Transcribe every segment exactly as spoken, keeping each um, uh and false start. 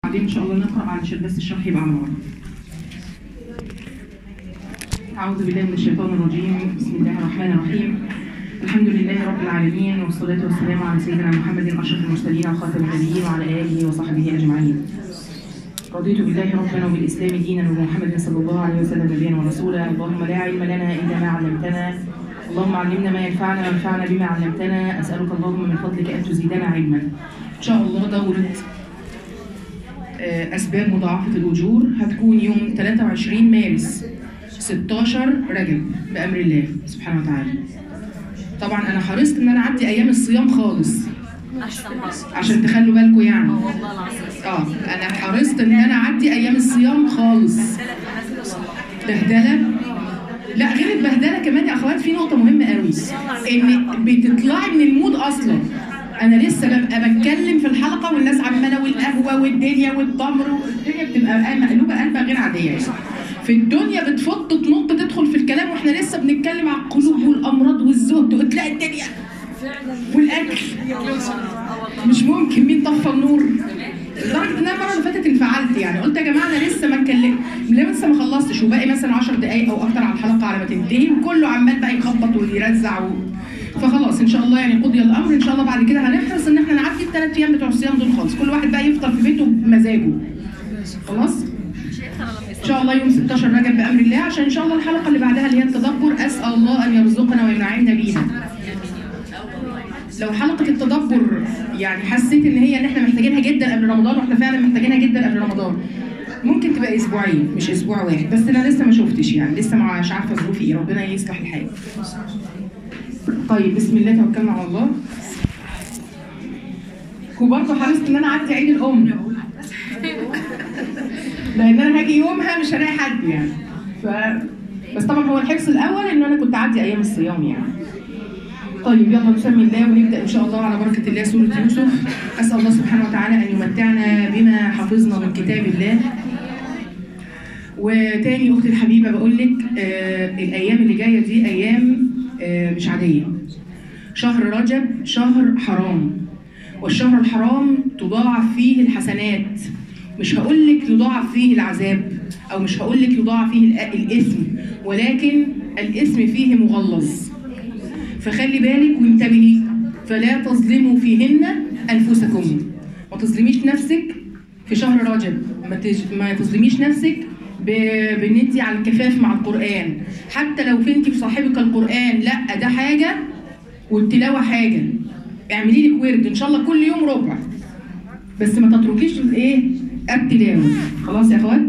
بعدين ان شاء الله نقرا علشان بس الشرح يبقى على بعض. اعوذ بالله من الشيطان الرجيم، بسم الله الرحمن الرحيم. الحمد لله رب العالمين، والصلاه والسلام على سيدنا محمد اشرف المرسلين وخاتم النبيين وعلى اله وصحبه اجمعين. رضيت بالله ربنا وبالاسلام دينا وبمحمد صلى الله عليه وسلم نبيا ورسولا. اللهم لا علم لنا الا ما علمتنا، اللهم علمنا ما ينفعنا وانفعنا بما علمتنا. اسالك اللهم من فضلك ان تزيدنا علما. ان شاء الله دوره اسباب مضاعفه الاجور هتكون يوم ثلاثة وعشرين مارس ستاشر رجب بامر الله سبحانه وتعالى. طبعا انا حرصت ان انا اعدي ايام الصيام خالص عشان تخلوا بالكم يعني. اه انا حرصت ان انا اعدي ايام الصيام خالص. بهدله؟ لا، غير البهدله كمان يا اخوات، في نقطه مهمه قوي، ان بتطلعي من المود اصلا. انا لسه ببقى بتكلم في الحلقه والناس عماله والقهوه والدنيا والتمر، والدنيا بتبقى مقلوبه قلبه غير عاديه يعني. في الدنيا بتفض تنط تدخل في الكلام واحنا لسه بنتكلم على القلوب والامراض والزهد، وتلاقي الدنيا والاكل مش ممكن. مين طفى النور؟ لدرجه ان انا المره اللي فاتت انفعلت يعني، قلت يا جماعه انا لسه ما اتكلم، لسه ما خلصتش، وباقي مثلا عشر دقائق او اكتر على الحلقه على ما تنتهي، وكله عمال بقى يخبط ويرزع و... فخلاص ان شاء الله يعني قضي الامر. ان شاء الله بعد كده هنحرص ان احنا نعدي الثلاث ايام بتوع الصيام دول خالص، كل واحد بقى يفطر في بيته بمزاجه. خلاص؟ ان شاء الله يوم ستاشر رجب بامر الله، عشان ان شاء الله الحلقه اللي بعدها اللي هي التدبر، اسال الله ان يرزقنا وينعمنا بيها. لو حلقه التدبر يعني حسيت ان هي ان احنا محتاجينها جدا قبل رمضان، واحنا فعلا محتاجينها جدا قبل رمضان، ممكن تبقى اسبوعين مش اسبوع واحد، بس انا لسه ما شفتش يعني، لسه مش عارفه ظروفي ايه، ربنا يصلح الحال. طيب بسم الله توكلنا على الله. وبرضه حرصت ان انا اعدي عيد الام، لان انا هاجي يومها مش هلاقي حد يعني. ف بس طبعا هو الحرص الاول ان انا كنت اعدي ايام الصيام يعني. طيب يلا نسمي الله ونبدا ان شاء الله على بركه الله سوره يوسف. اسال الله سبحانه وتعالى ان يمتعنا بما حفظنا من كتاب الله. وتاني اختي الحبيبه بقول لك آه الايام اللي جايه دي ايام آه مش عاديه. شهر رجب شهر حرام، والشهر الحرام تضاعف فيه الحسنات، مش هقول لك يضاعف فيه العذاب، او مش هقول لك يضاعف فيه الاثم، ولكن الاثم فيه مغلظ. فخلي بالك وانتبهي، فلا تظلموا فيهن انفسكم. ما تظلميش نفسك في شهر رجب، ما, تج... ما تظلميش نفسك ب... بان انت على الكفاف مع القران، حتى لو كنتي بصاحبك القران، لا ده حاجه والتلاوه حاجه. اعملي لك ورد ان شاء الله كل يوم ربع، بس ما تتركيش الايه التلاوه. خلاص يا اخوات؟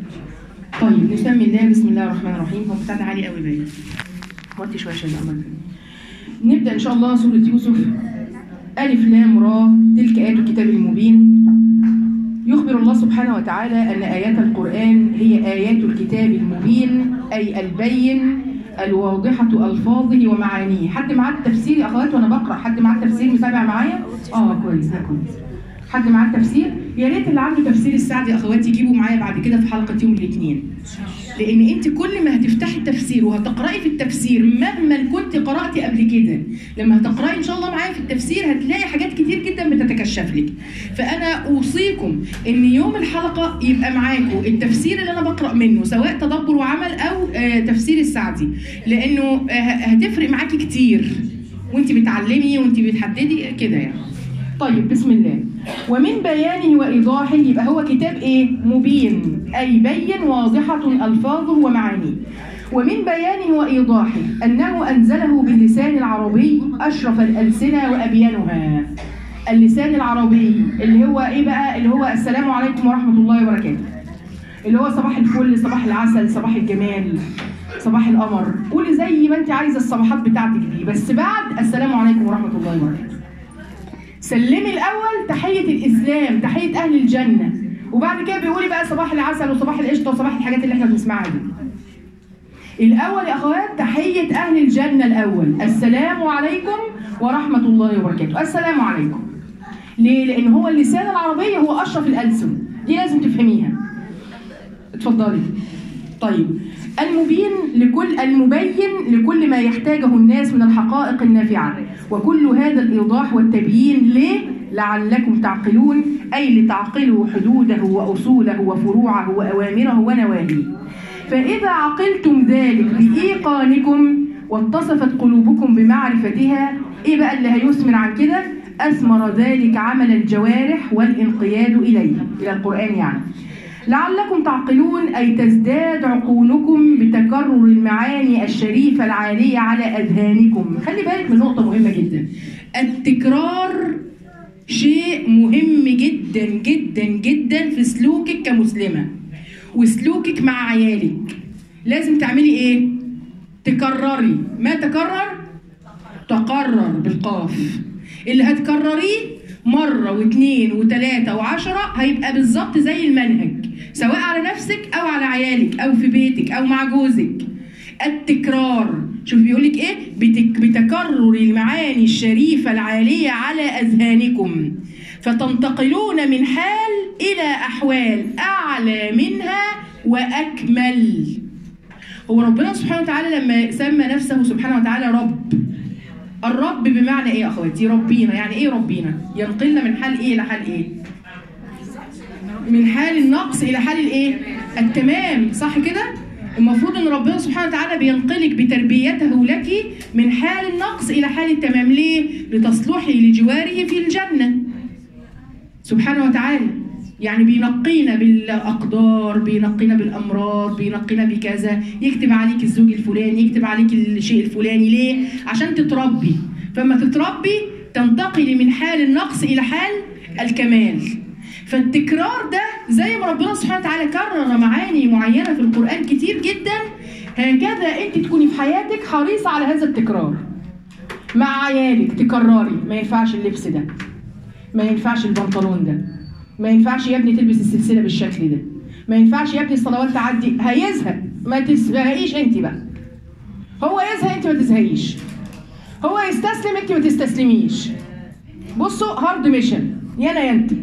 طيب نسمي الله. بسم الله الرحمن الرحيم. هو بتاعنا عالي قوي باين، وطي شويه عشان الامر. نبدا ان شاء الله سوره يوسف. الف لام را، تلك ايات الكتاب المبين. يخبر الله سبحانه وتعالى ان ايات القران هي ايات الكتاب المبين، اي البين الواضحه الفاظه ومعانيه. حد معاه التفسير يا اخوات وانا بقرا؟ حد معاه التفسير متابع معايا؟ اه كويس، ده كويس. حد معاه التفسير؟ يا ريت اللي عنده تفسير السعدي يا اخواتي يجيبوا معايا بعد كده في حلقه يوم الاثنين، لان انت كل ما هتفتحي التفسير وهتقراي في التفسير مهما كنت قراتي قبل كده، لما هتقراي ان شاء الله معايا في التفسير هتلاقي حاجات كتير جدا بتتكشف لك. فانا اوصيكم ان يوم الحلقه يبقى معاكم التفسير اللي انا بقرا منه، سواء تدبر وعمل او آه تفسير السعدي، لانه آه هتفرق معاكي كتير وانت بتعلمي وانت بتحددي كده يعني. طيب بسم الله. ومن بيانه وإيضاحه، يبقى هو كتاب إيه؟ مبين، أي بين واضحة ألفاظه ومعانيه. ومن بيانه وإيضاحه أنه أنزله باللسان العربي أشرف الألسنة وأبينها. اللسان العربي اللي هو إيه بقى؟ اللي هو السلام عليكم ورحمة الله وبركاته، اللي هو صباح الفل، صباح العسل، صباح الجمال، صباح القمر. قولي زي ما أنت عايزة الصباحات بتاعتك دي، بس بعد السلام عليكم ورحمة الله وبركاته. سلمي الاول تحيه الاسلام، تحيه اهل الجنه، وبعد كده بيقولي بقى صباح العسل وصباح القشطه وصباح الحاجات اللي احنا بنسمعها دي. الاول يا اخوات تحيه اهل الجنه الاول، السلام عليكم ورحمه الله وبركاته. السلام عليكم. ليه؟ لان هو اللسان العربي هو اشرف الالسن، دي لازم تفهميها. اتفضلي. طيب المبين لكل المبين لكل ما يحتاجه الناس من الحقائق النافعه، وكل هذا الايضاح والتبيين ليه؟ لعلكم تعقلون، أي لتعقلوا حدوده وأصوله وفروعه وأوامره ونواهيه. فإذا عقلتم ذلك بإيقانكم واتصفت قلوبكم بمعرفتها، إيه بقى اللي هيثمر عن كده؟ أثمر ذلك عمل الجوارح والانقياد إليه، إلى القرآن يعني. لعلكم تعقلون أي تزداد عقولكم بتكرر المعاني الشريفة العالية على أذهانكم. خلي بالك من نقطة مهمة جدا، التكرار شيء مهم جدا جدا جدا في سلوكك كمسلمة وسلوكك مع عيالك. لازم تعملي ايه؟ تكرري. ما تكرر؟ تقرر بالقاف. اللي هتكرريه مرة واثنين وثلاثة وعشرة هيبقى بالظبط زي المنهج، سواء على نفسك أو على عيالك أو في بيتك أو مع جوزك. التكرار، شوف بيقولك إيه؟ بتك بتكرر المعاني الشريفة العالية على أذهانكم فتنتقلون من حال إلى أحوال أعلى منها وأكمل. هو ربنا سبحانه وتعالى لما سمى نفسه سبحانه وتعالى رب، الرب بمعنى ايه يا اخواتي؟ ربينا. يعني ايه ربينا؟ ينقلنا من حال ايه الى حال ايه؟ من حال النقص الى حال الايه؟ التمام، صح كده؟ المفروض ان ربنا سبحانه وتعالى بينقلك بتربيته لك من حال النقص الى حال التمام. ليه؟ لتصلحي لجواره في الجنه سبحانه وتعالى. يعني بينقينا بالاقدار، بينقينا بالامراض، بينقينا بكذا، يكتب عليك الزوج الفلاني، يكتب عليك الشيء الفلاني. ليه؟ عشان تتربي. فما تتربي تنتقلي من حال النقص الى حال الكمال. فالتكرار ده زي ما ربنا سبحانه وتعالى كرر معاني معينه في القران كتير جدا، هكذا انت تكوني في حياتك حريصه على هذا التكرار. مع عيالك تكرري، ما ينفعش اللبس ده، ما ينفعش البنطلون ده، ما ينفعش يا ابني تلبس السلسله بالشكل ده، ما ينفعش يا ابني الصلوات تعدي. هيزهق، ما تزهقيش انت بقى. هو يزهق انت ما تزهقيش، هو يستسلم انت ما تستسلميش. بصوا، هارد ميشن، يا انا يا انت.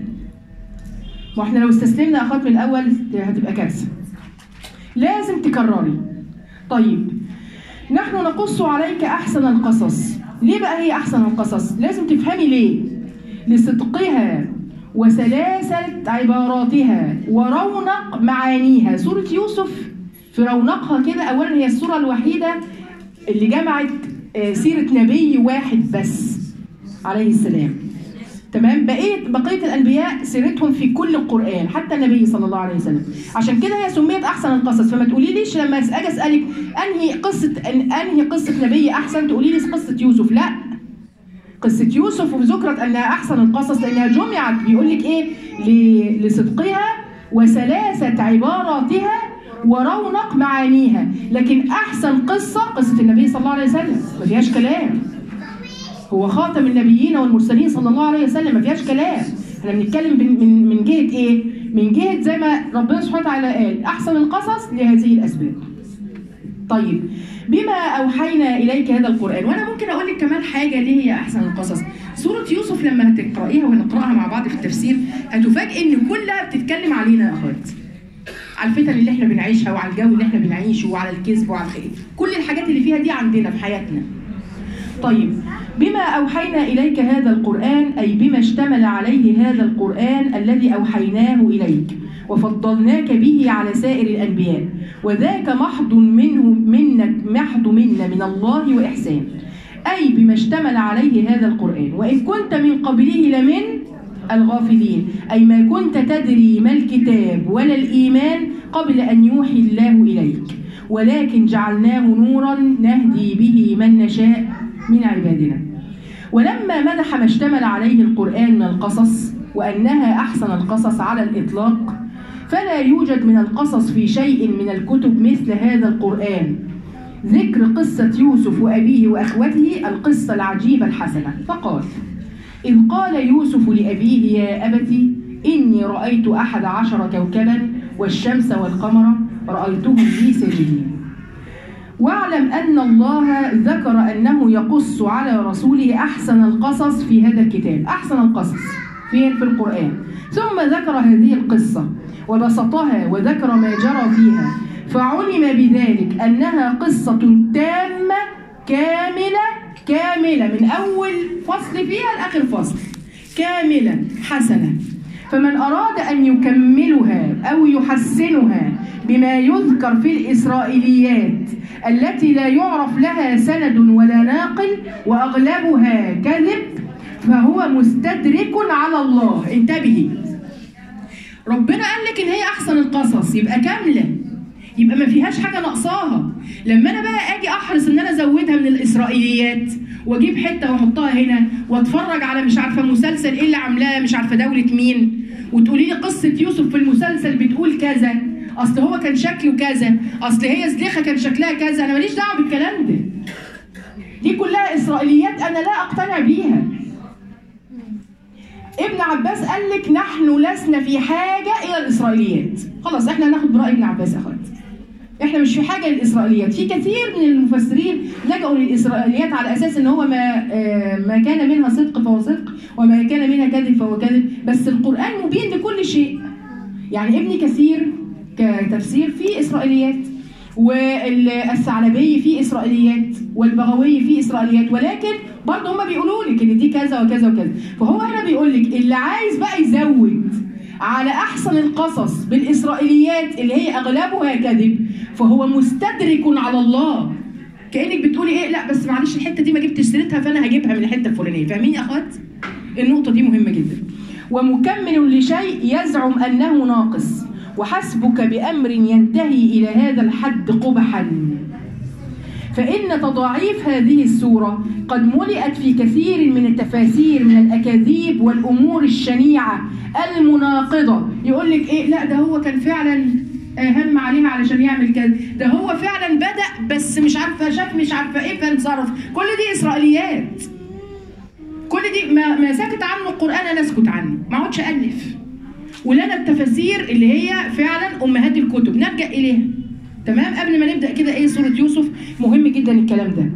ما احنا لو استسلمنا اخاف من الاول هتبقى كارثه. لازم تكرري. طيب، نحن نقص عليك احسن القصص. ليه بقى هي احسن القصص؟ لازم تفهمي ليه. لصدقها وسلاسة عباراتها ورونق معانيها. سورة يوسف في رونقها كده، أولا هي السورة الوحيدة اللي جمعت سيرة نبي واحد بس عليه السلام. تمام؟ بقية بقية الأنبياء سيرتهم في كل القرآن، حتى النبي صلى الله عليه وسلم. عشان كده هي سميت أحسن القصص. فما تقولي ليش لما أجي أسألك أنهي قصة أنهي قصة نبي أحسن تقولي لي قصة يوسف. لا، قصة يوسف ذكرت أنها أحسن القصص لأنها جمعت، بيقول لك إيه؟ لصدقها وسلاسة عباراتها ورونق معانيها. لكن أحسن قصة قصة النبي صلى الله عليه وسلم، ما فيهاش كلام. هو خاتم النبيين والمرسلين صلى الله عليه وسلم، ما فيهاش كلام. احنا بنتكلم من من جهة إيه؟ من جهة زي ما ربنا سبحانه وتعالى قال أحسن القصص لهذه الأسباب. طيب، بما أوحينا إليك هذا القرآن. وأنا ممكن أقول لك كمان حاجة ليه هي أحسن القصص. سورة يوسف لما هتقرأيها ونقرأها مع بعض في التفسير هتفاجئ إن كلها بتتكلم علينا يا أخوات، على الفتن اللي إحنا بنعيشها وعلى الجو اللي إحنا بنعيشه وعلى الكذب وعلى الخير. كل الحاجات اللي فيها دي عندنا في حياتنا. طيب، بما أوحينا إليك هذا القرآن أي بما اشتمل عليه هذا القرآن الذي أوحيناه إليك وفضلناك به على سائر الأنبياء، وذاك محض منه منك محض منا من الله وإحسان. أي بما اشتمل عليه هذا القرآن، وإن كنت من قبله لمن الغافلين، أي ما كنت تدري ما الكتاب ولا الإيمان قبل أن يوحي الله إليك، ولكن جعلناه نورا نهدي به من نشاء من عبادنا. ولما مدح ما اشتمل عليه القرآن من القصص وأنها أحسن القصص على الإطلاق، فلا يوجد من القصص في شيء من الكتب مثل هذا القرآن. ذكر قصة يوسف وأبيه وأخوته القصة العجيبة الحسنة. فقال: إذ قال يوسف لأبيه يا أبت إني رأيت أحد عشر كوكبا والشمس والقمر رأيتهم لي ساجدين. واعلم أن الله ذكر أنه يقص على رسوله أحسن القصص في هذا الكتاب. أحسن القصص فين؟ في القرآن. ثم ذكر هذه القصة وبسطها وذكر ما جرى فيها، فعلم بذلك أنها قصة تامة كاملة كاملة من أول فصل فيها لآخر فصل. كاملة حسنة، فمن أراد أن يكملها أو يحسنها بما يذكر في الإسرائيليات التي لا يعرف لها سند ولا ناقل وأغلبها كذب فهو مستدرك على الله. انتبهي، ربنا قال لك إن هي أحسن القصص، يبقى كاملة، يبقى ما فيهاش حاجة ناقصاها. لما أنا بقى أجي أحرص إن أنا أزودها من الإسرائيليات وأجيب حتة وأحطها هنا وأتفرج على مش عارفة مسلسل إيه اللي عاملاه مش عارفة دولة مين، وتقولي لي قصة يوسف في المسلسل بتقول كذا، أصل هو كان شكله كذا، أصل هي زليخة كان شكلها كذا، أنا ماليش دعوة بالكلام ده. دي كلها إسرائيليات أنا لا أقتنع بيها. ابن عباس قال لك نحن لسنا في حاجة إلى الإسرائيليات. خلاص احنا هناخد برأي ابن عباس يا أخوات. احنا مش في حاجة للإسرائيليات. في كثير من المفسرين لجأوا للإسرائيليات على أساس إن هو ما ما كان منها صدق فهو صدق وما كان منها كذب فهو كذب، بس القرآن مبين لكل شيء. يعني ابن كثير كتفسير فيه إسرائيليات، والثعلبي فيه إسرائيليات، والبغوي فيه إسرائيليات، ولكن برضه هم بيقولوا لك إن دي كذا وكذا وكذا. فهو هنا بيقول لك اللي عايز بقى يزود على أحسن القصص بالإسرائيليات اللي هي أغلبها كذب فهو مستدرك على الله. كأنك بتقولي إيه، لا بس معلش الحتة دي ما جبتش سيرتها فأنا هجيبها من الحتة الفلانية. فاهمين يا أخوات؟ النقطة دي مهمة جدا. ومكمل لشيء يزعم أنه ناقص، وحسبك بأمر ينتهي إلى هذا الحد قبحا، فإن تضاعيف هذه السورة قد ملئت في كثير من التفاسير من الأكاذيب والأمور الشنيعة المناقضة. يقول لك إيه، لا ده هو كان فعلا هم عليها علشان يعمل كذا، ده هو فعلا بدأ بس مش عارفة شاف مش عارفة إيه فانصرف. كل دي إسرائيليات، كل دي ما, ما سكت عنه القرآن أنا أسكت عنه، ما اقعدش ألف. ولنا التفاسير اللي هي فعلا أمهات الكتب نرجع إليها. تمام؟ قبل ما نبدأ كده إيه سورة يوسف مهم جدا الكلام ده.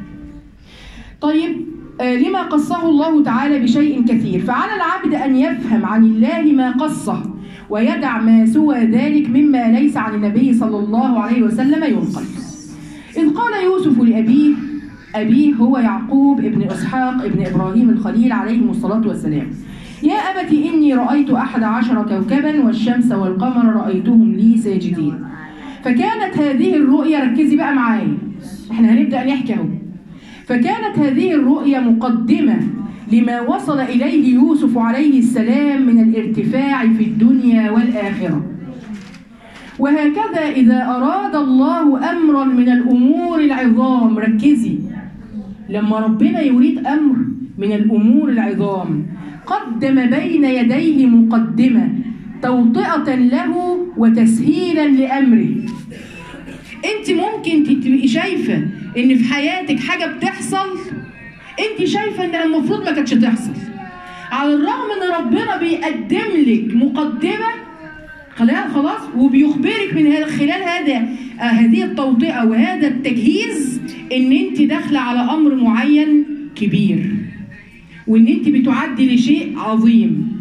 طيب آه لما قصه الله تعالى بشيء كثير، فعلى العبد أن يفهم عن الله ما قصه ويدع ما سوى ذلك مما ليس عن النبي صلى الله عليه وسلم ينقل. إذ قال يوسف لأبيه، أبيه هو يعقوب ابن إسحاق ابن إبراهيم الخليل عليهم الصلاة والسلام، يا أبت إني رأيت أحد عشر كوكبا والشمس والقمر رأيتهم لي ساجدين. فكانت هذه الرؤيا، ركزي بقى معايا احنا هنبدأ نحكي اهو. فكانت هذه الرؤيا مقدمة لما وصل إليه يوسف عليه السلام من الارتفاع في الدنيا والآخرة. وهكذا إذا أراد الله أمرا من الأمور العظام، ركزي، لما ربنا يريد أمر من الأمور العظام قدم بين يديه مقدمة توطئة له وتسهيلا لأمره. انت ممكن تبقي شايفة ان في حياتك حاجة بتحصل انت شايفة انها المفروض ما كانتش تحصل، على الرغم ان ربنا بيقدم لك مقدمة خلاص وبيخبرك من خلال هذا آه هذه التوطئة وهذا التجهيز ان انت داخلة على امر معين كبير، وان انت بتعدي لشيء عظيم.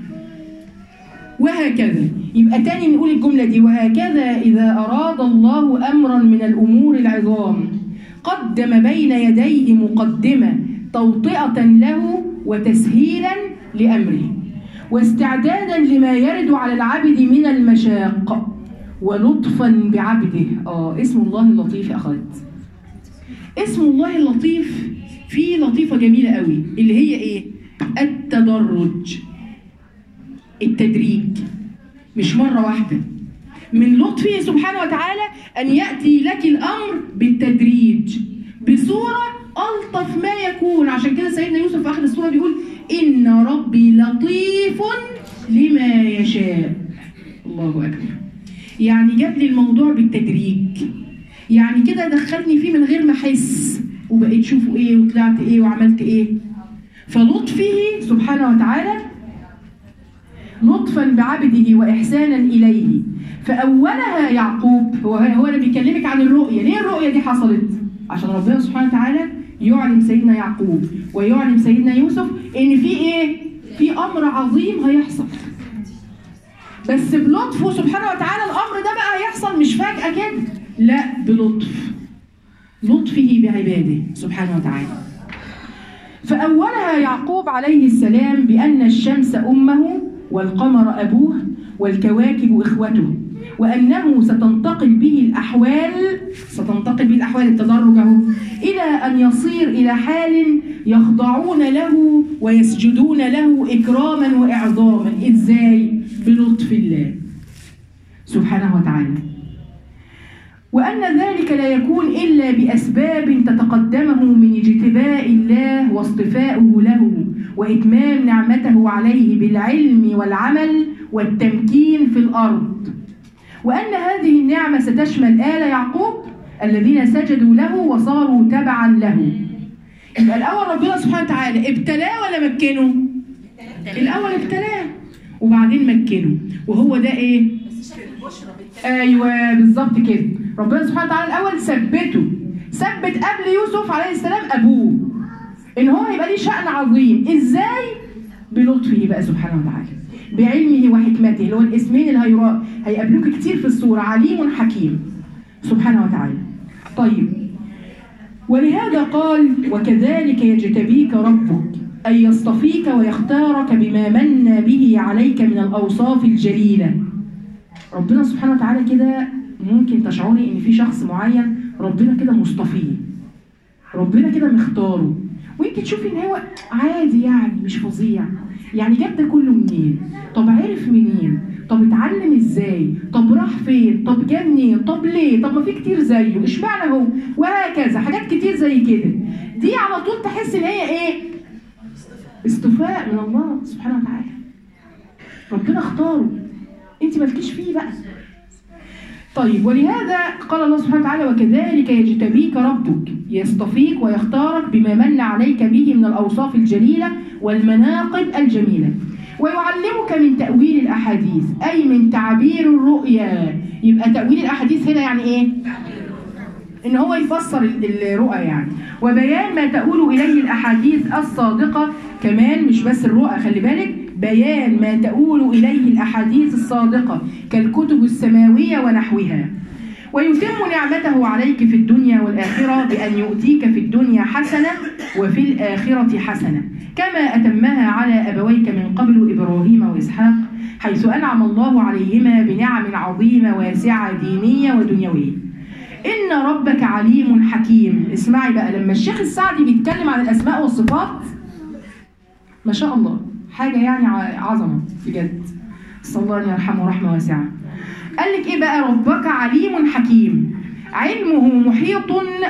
وهكذا يبقى تاني نقول الجملة دي، وهكذا إذا أراد الله أمرا من الأمور العظام قدم بين يديه مقدمة توطئة له وتسهيلا لأمره واستعدادا لما يرد على العبد من المشاق ولطفا بعبده. آه اسم الله اللطيف يا أخوات، اسم الله اللطيف فيه لطيفة جميلة قوي اللي هي إيه؟ التدرج، التدريج، مش مرة واحدة. من لطفه سبحانه وتعالى أن يأتي لك الأمر بالتدريج بصورة ألطف ما يكون. عشان كده سيدنا يوسف في آخر السورة بيقول إن ربي لطيف لما يشاء. الله أكبر. يعني جاب لي الموضوع بالتدريج، يعني كده دخلني فيه من غير ما أحس، وبقيت شوفوا إيه وطلعت إيه وعملت إيه. فلطفه سبحانه وتعالى لطفا بعبده وإحسانا إليه. فأولها يعقوب، هو هو أنا بيكلمك عن الرؤية. ليه الرؤية دي حصلت؟ عشان ربنا سبحانه وتعالى يعلم سيدنا يعقوب ويعلم سيدنا يوسف إن في إيه؟ في أمر عظيم هيحصل، بس بلطفه سبحانه وتعالى. الأمر ده بقى هيحصل مش فجأة كده، لا، بلطف، لطفه بعباده سبحانه وتعالى. فأولها يعقوب عليه السلام بأن الشمس أمه والقمر أبوه والكواكب إخوته، وأنه ستنتقل به الأحوال ستنتقل به الأحوال التدرج أهو إلى أن يصير إلى حال يخضعون له ويسجدون له إكراما وإعظاما. إزاي؟ بلطف الله سبحانه وتعالى. وأن ذلك لا يكون إلا بأسباب تتقدمه من اجتباء الله واصطفاؤه له وإتمام نعمته عليه بالعلم والعمل والتمكين في الأرض، وأن هذه النعمة ستشمل آل يعقوب الذين سجدوا له وصاروا تبعا له. يبقى الأول ربنا سبحانه وتعالى ابتلاه ولا مكنه؟ الأول ابتلاه وبعدين مكنه، وهو ده إيه؟ أيوه بالظبط كده. ربنا سبحانه وتعالى الأول ثبته، ثبت قبل يوسف عليه السلام أبوه إن هو هيبقى ليه شأن عظيم. إزاي؟ بلطفه بقى سبحانه وتعالى، بعلمه وحكمته، اللي هو الاسمين اللي هيقابلوك كتير في السورة، عليم حكيم سبحانه وتعالى. طيب، ولهذا قال: وكذلك يجتبيك ربك أي يصطفيك ويختارك بما من به عليك من الأوصاف الجليلة. ربنا سبحانه وتعالى كده ممكن تشعري إن في شخص معين ربنا كده مصطفيه، ربنا كده مختاره، وانت تشوفي ان هو عادي يعني مش فظيع، يعني جاب ده كله منين؟ طب عرف منين؟ طب اتعلم ازاي؟ طب راح فين؟ طب جاب منين؟ طب ليه؟ طب ما في كتير زيه، اشمعنى هو؟ وهكذا حاجات كتير زي كده. دي على طول تحس ان هي ايه؟ استفاء من الله سبحانه وتعالى. ربنا اختاره، انت مالكيش فيه بقى. طيب، ولهذا قال الله سبحانه وتعالى: وكذلك يجتبيك ربك يصطفيك ويختارك بما من عليك به من الأوصاف الجليلة والمناقب الجميلة، ويعلمك من تأويل الأحاديث أي من تعبير الرؤيا. يبقى تأويل الأحاديث هنا يعني إيه؟ إن هو يفسر الرؤى يعني، وبيان ما تؤول إليه الأحاديث الصادقة كمان، مش بس الرؤى، خلي بالك، بيان ما تؤول إليه الأحاديث الصادقة كالكتب السماوية ونحوها. ويتم نعمته عليك في الدنيا والآخرة بأن يؤتيك في الدنيا حسنة وفي الآخرة حسنة، كما أتمها على أبويك من قبل إبراهيم وإسحاق، حيث أنعم الله عليهما بنعم عظيمة واسعة دينية ودنيوية. إن ربك عليم حكيم. اسمعي بقى، لما الشيخ السعدي بيتكلم عن الأسماء والصفات ما شاء الله حاجة يعني عظمة بجد، صلى الله أن يرحمه رحمة واسعة. قال لك إيه بقى؟ ربك عليم حكيم، علمه محيط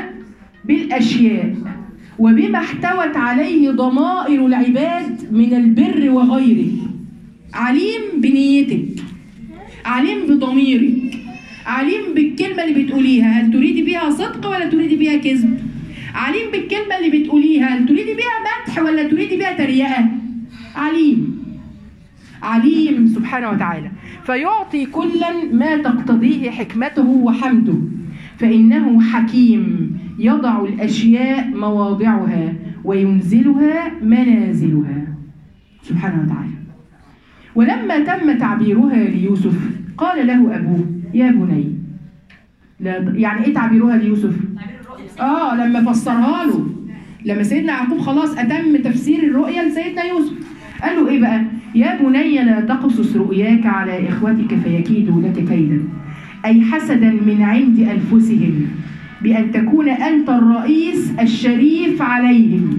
بالأشياء وبما احتوت عليه ضمائر العباد من البر وغيره. عليم بنيتك، عليم بضميرك، عليم بالكلمة اللي بتقوليها، هل تريدي بيها صدق ولا تريدي بيها كذب؟ عليم بالكلمة اللي بتقوليها، هل تريدي بيها مدح ولا تريدي بيها تريقة؟ عليم، عليم سبحانه وتعالى. فيعطي كلا ما تقتضيه حكمته وحمده، فإنه حكيم يضع الأشياء مواضعها وينزلها منازلها سبحانه وتعالى. ولما تم تعبيرها ليوسف قال له أبوه: يا بني. لا يعني إيه تعبيرها ليوسف؟ آه لما فسرها له، لما سيدنا يعقوب خلاص أتم تفسير الرؤيا لسيدنا يوسف، قال له إيه بقى؟ يا بني لا تقصص رؤياك على إخوتك فيكيدوا لك كيدا، أي حسدا من عند أنفسهم بأن تكون أنت الرئيس الشريف عليهم.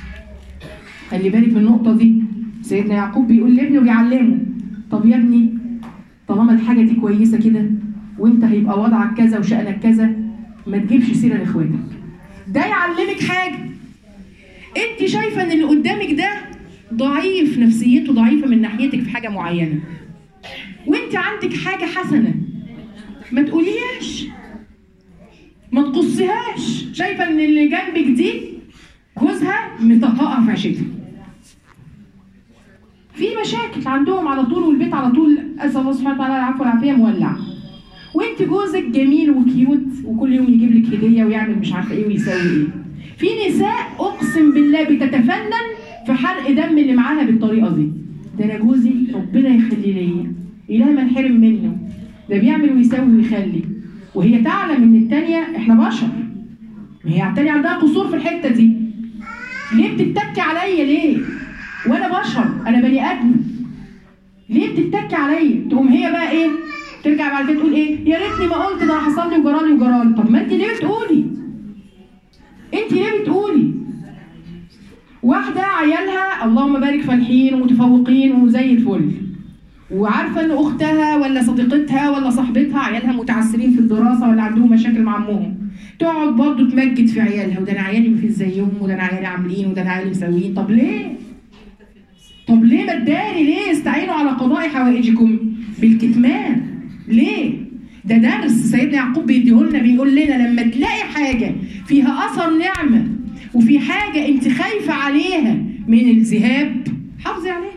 خلي بالك من النقطة دي. سيدنا يعقوب بيقول لابنه بيعلمه: طب يا ابني طالما الحاجة دي كويسة كده وانت هيبقى وضعك كذا وشأنك كذا، ما تجيبش سيرة لاخواتك. ده يعلمك حاجة، انت شايفة ان اللي قدامك ده ضعيف، نفسيته ضعيفة من ناحيتك في حاجة معينة، وانت عندك حاجة حسنة، ما تقوليهاش، ما تقصيهاش. شايفة ان اللي جنبك دي جوزها مطهقة في عشتها، في مشاكل عندهم على طول، والبيت على طول اسال الله سبحانه وتعالى العفو والعافيه مولع، وانت جوزك جميل وكيوت وكل يوم يجيب لك هديه ويعمل مش عارفه ايه ويسوي ايه. في نساء اقسم بالله بتتفنن في حرق دم اللي معاها بالطريقه دي. ده انا جوزي ربنا يخلي ليا، اله ما انحرم منه، ده بيعمل ويسوي ويخلي، وهي تعلم ان الثانيه احنا بشر، هي الثانيه عندها قصور في الحته دي، ليه بتتكي عليا ليه؟ وانا بشر، انا بني ادم. ليه بتتكي عليا؟ تقوم هي بقى ايه؟ ترجع بعد كده تقول ايه؟ يا ريتني ما قلت، ده حصل لي وجرالي وجرالي. طب ما انت ليه بتقولي؟ انت ليه بتقولي؟ واحده عيالها اللهم بارك فالحين ومتفوقين وزي الفل، وعارفه ان اختها ولا صديقتها ولا صاحبتها عيالها متعثرين في الدراسه ولا عندهم مشاكل مع امهم، تقعد برضه تمجد في عيالها، وده انا عيالي مفيش زيهم، وده انا عيالي عاملين، وده انا عيالي مسويين. طب ليه؟ طب ليه ما تداري؟ ليه؟ استعينوا على قضاء حوائجكم بالكتمان. ليه؟ ده درس سيدنا يعقوب بيديهولنا، بيقول لنا لما تلاقي حاجه فيها اثر نعمه وفي حاجه انت خايفه عليها من الذهاب، حافظي عليها.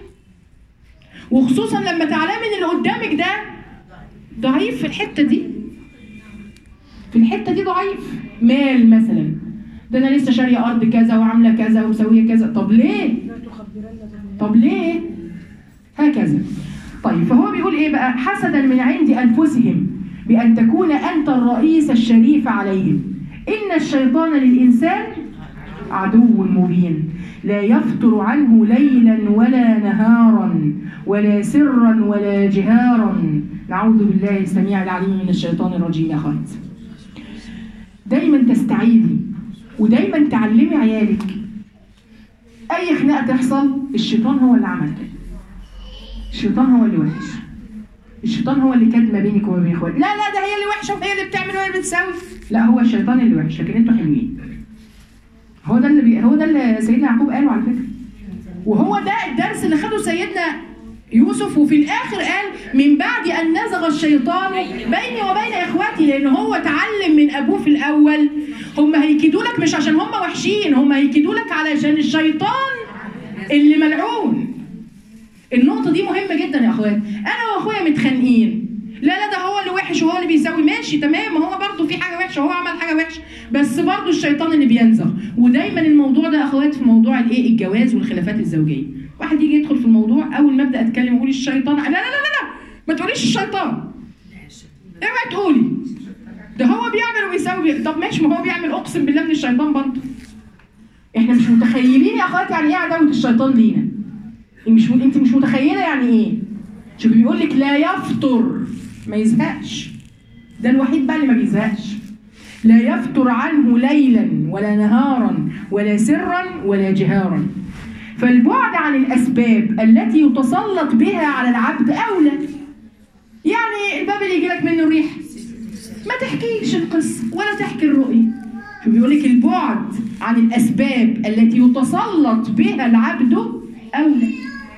وخصوصا لما تعلمي ان اللي قدامك ده ضعيف في الحته دي. في الحته دي ضعيف، مال مثلا، ده انا لسه شاريه ارض كذا وعامله كذا ومسويه كذا. طب ليه؟ طب ليه؟ هكذا. طيب فهو بيقول ايه بقى؟ حسدا من عند انفسهم بان تكون انت الرئيس الشريف عليهم. ان الشيطان للانسان عدو مبين لا يفتر عنه ليلا ولا نهارا ولا سرا ولا جهارا. نعوذ بالله السميع العليم من الشيطان الرجيم. يا اخوات دايما تستعيذي ودايما تعلمي عيالك اي خناقه تحصل الشيطان هو اللي عمل كده، الشيطان هو اللي وحش، الشيطان هو اللي كاتب ما بينك وما بين اخواتك. لا لا ده هي اللي وحشه وهي اللي بتعمل وهي اللي بتسوي. لا هو الشيطان اللي وحش لكن انتوا حلوين. هو ده اللي بي... هو ده اللي سيدنا يعقوب قاله على فكره، وهو ده الدرس اللي خده سيدنا يوسف. وفي الاخر قال من بعد ان نزغ الشيطان بيني وبين اخواتي، لان هو اتعلم من ابوه في الاول هم هيكيدوا لك مش عشان هم وحشين، هم هيكيدوا لك علشان الشيطان اللي ملعون. النقطه دي مهمه جدا يا اخوات. انا واخويا متخانقين، لا لا ده هو اللي وحش وهو اللي بيسوي، ماشي تمام، ما هو برضه في حاجه وحشه وهو عمل حاجه وحشه، بس برضه الشيطان اللي بينزغ. ودايما الموضوع ده يا اخوات في موضوع الايه؟ الجواز والخلافات الزوجيه. واحد يجي يدخل في الموضوع اول ما ابدا اتكلم يقول الشيطان، لا لا لا لا لا ما تقوليش الشيطان، اوعي تقولي ده هو بيعمل ويسوي. طب ماشي، ما هو بيعمل، اقسم بالله من الشيطان برضه. احنا مش متخيلين يا اخوات يعني ايه عداوه الشيطان لينا. مش انت مش متخيله يعني ايه. شوف بيقول لك لا يفتر، ما يزهقش، ده الوحيد بقى اللي ما بيزهقش. لا يفتر عنه ليلا ولا نهارا ولا سرا ولا جهارا. فالبعد عن الاسباب التي يتسلط بها على العبد اولى. يعني الباب اللي يجي لك منه الريح ما تحكيش القصه ولا تحكي الرؤيه. شوف بيقول لك البعد عن الاسباب التي يتسلط بها العبد اولى.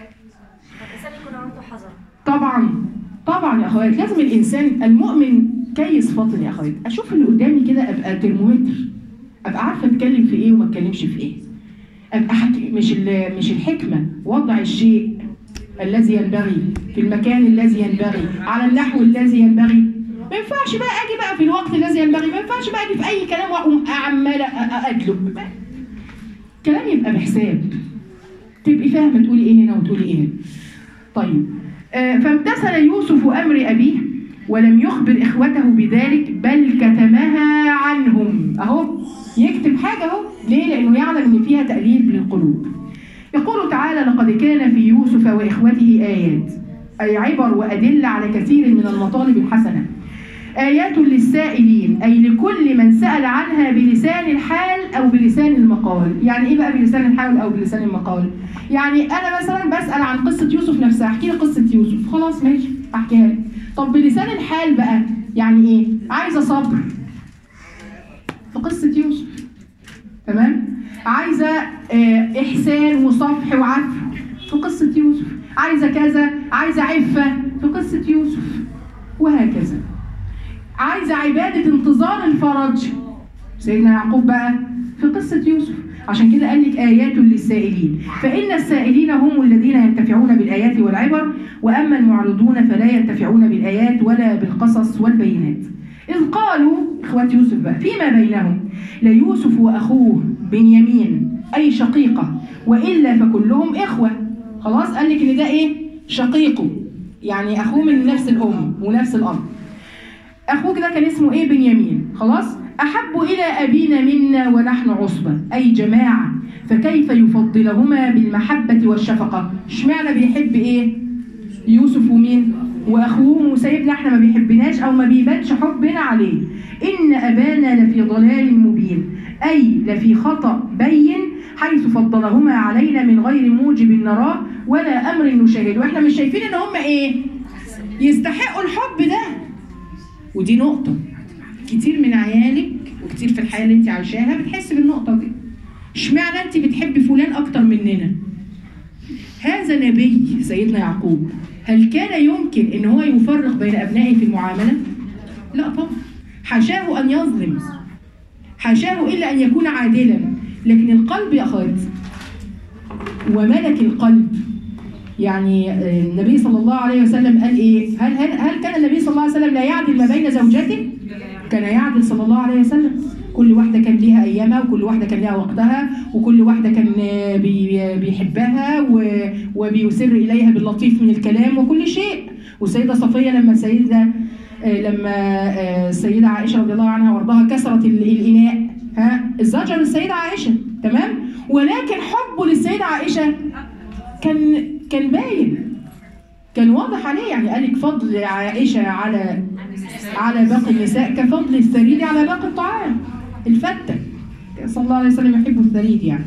طبعا طبعا يا اخوات لازم الانسان المؤمن كيس فاطن يا اخوات. اشوف اللي قدامي كده ابقى ترمومتر، ابقى عارفه اتكلم في ايه وما اتكلمش في ايه. ابقى حكي مش مش الحكمه وضع الشيء الذي ينبغي في المكان الذي ينبغي على النحو الذي ينبغي. ما ينفعش بقى اجي بقى في الوقت الذي ينبغي، ما ينفعش بقى اجي في اي كلام واقوم عماله ادلب. كلام يبقى بحساب، تبقي فاهمه تقولي ايه هنا وتقولي ايه هنا. طيب آه فامتثل يوسف امر ابيه ولم يخبر اخوته بذلك بل كتمها عنهم. اهو يكتب حاجه اهو، ليه؟ لانه يعلم ان فيها تأليف للقلوب. يقول تعالى لقد كان في يوسف واخوته ايات، اي عبر وادله على كثير من المطالب الحسنه. آيات للسائلين، أي لكل من سأل عنها بلسان الحال أو بلسان المقال. يعني إيه بقى بلسان الحال أو بلسان المقال؟ يعني أنا مثلا بسأل عن قصة يوسف نفسها، أحكي لي قصة يوسف، خلاص ماشي أحكيها لك. طب بلسان الحال بقى يعني إيه؟ عايزة صبر في قصة يوسف، تمام؟ عايزة آه إحسان وصفح وعفو في قصة يوسف، عايزة كذا، عايزة عفة في قصة يوسف، وهكذا. عايزة عبادة انتظار الفرج سيدنا يعقوب بقى في قصة يوسف. عشان كده قال لك آيات للسائلين، فإن السائلين هم الذين ينتفعون بالآيات والعبر، وأما المعرضون فلا ينتفعون بالآيات ولا بالقصص والبينات. إذ قالوا إخوة يوسف بقى فيما بينهم ليوسف وأخوه بنيامين أي شقيقة وإلا فكلهم إخوة. خلاص قال لك إن ده إيه؟ شقيقه، يعني أخوه من نفس الأم ونفس الأب. اخوك ده كان اسمه ايه؟ بنيامين. خلاص. احب الى ابينا منا ونحن عصبه، اي جماعه، فكيف يفضلهما بالمحبه والشفقه؟ اشمعنى بيحب ايه؟ يوسف ومين؟ واخوه، وسيدنا احنا ما بيحبناش او ما بيبانش حبنا عليه. ان ابانا لفي ضلال مبين، اي لفي خطأ بين، حيث فضلهما علينا من غير موجب نراه ولا امر نشاهده. واحنا مش شايفين ان هم ايه؟ يستحقوا الحب ده. ودي نقطة كتير من عيالك وكتير في الحياة اللي انت عايشاها بتحس بالنقطة دي. اشمعنى انت بتحبي فلان اكتر مننا؟ هذا نبي سيدنا يعقوب، هل كان يمكن ان هو يفرق بين ابنائه في المعاملة؟ لا طبعا، حاشاه ان يظلم، حاشاه الا ان يكون عادلا. لكن القلب يا اخوات وملك القلب، يعني النبي صلى الله عليه وسلم قال ايه؟ هل هل هل كان النبي صلى الله عليه وسلم لا يعدل ما بين زوجاته؟ كان يعدل صلى الله عليه وسلم. كل واحده كان ليها ايامها، وكل واحده كان ليها وقتها، وكل واحده كان بيحبها وبيسر اليها باللطيف من الكلام وكل شيء. والسيده صفيه لما السيده لما السيده عائشه رضي الله عنها وارضاها كسرت الاناء، ها الزجر السيده عائشه، تمام؟ ولكن حبه للسيده عائشه كان كان باين، كان واضح عليه. يعني قالك فضل عائشه على على باقي النساء كفضل الثريد على باقي الطعام. الفتة صلى الله عليه وسلم يحب الثريد يعني.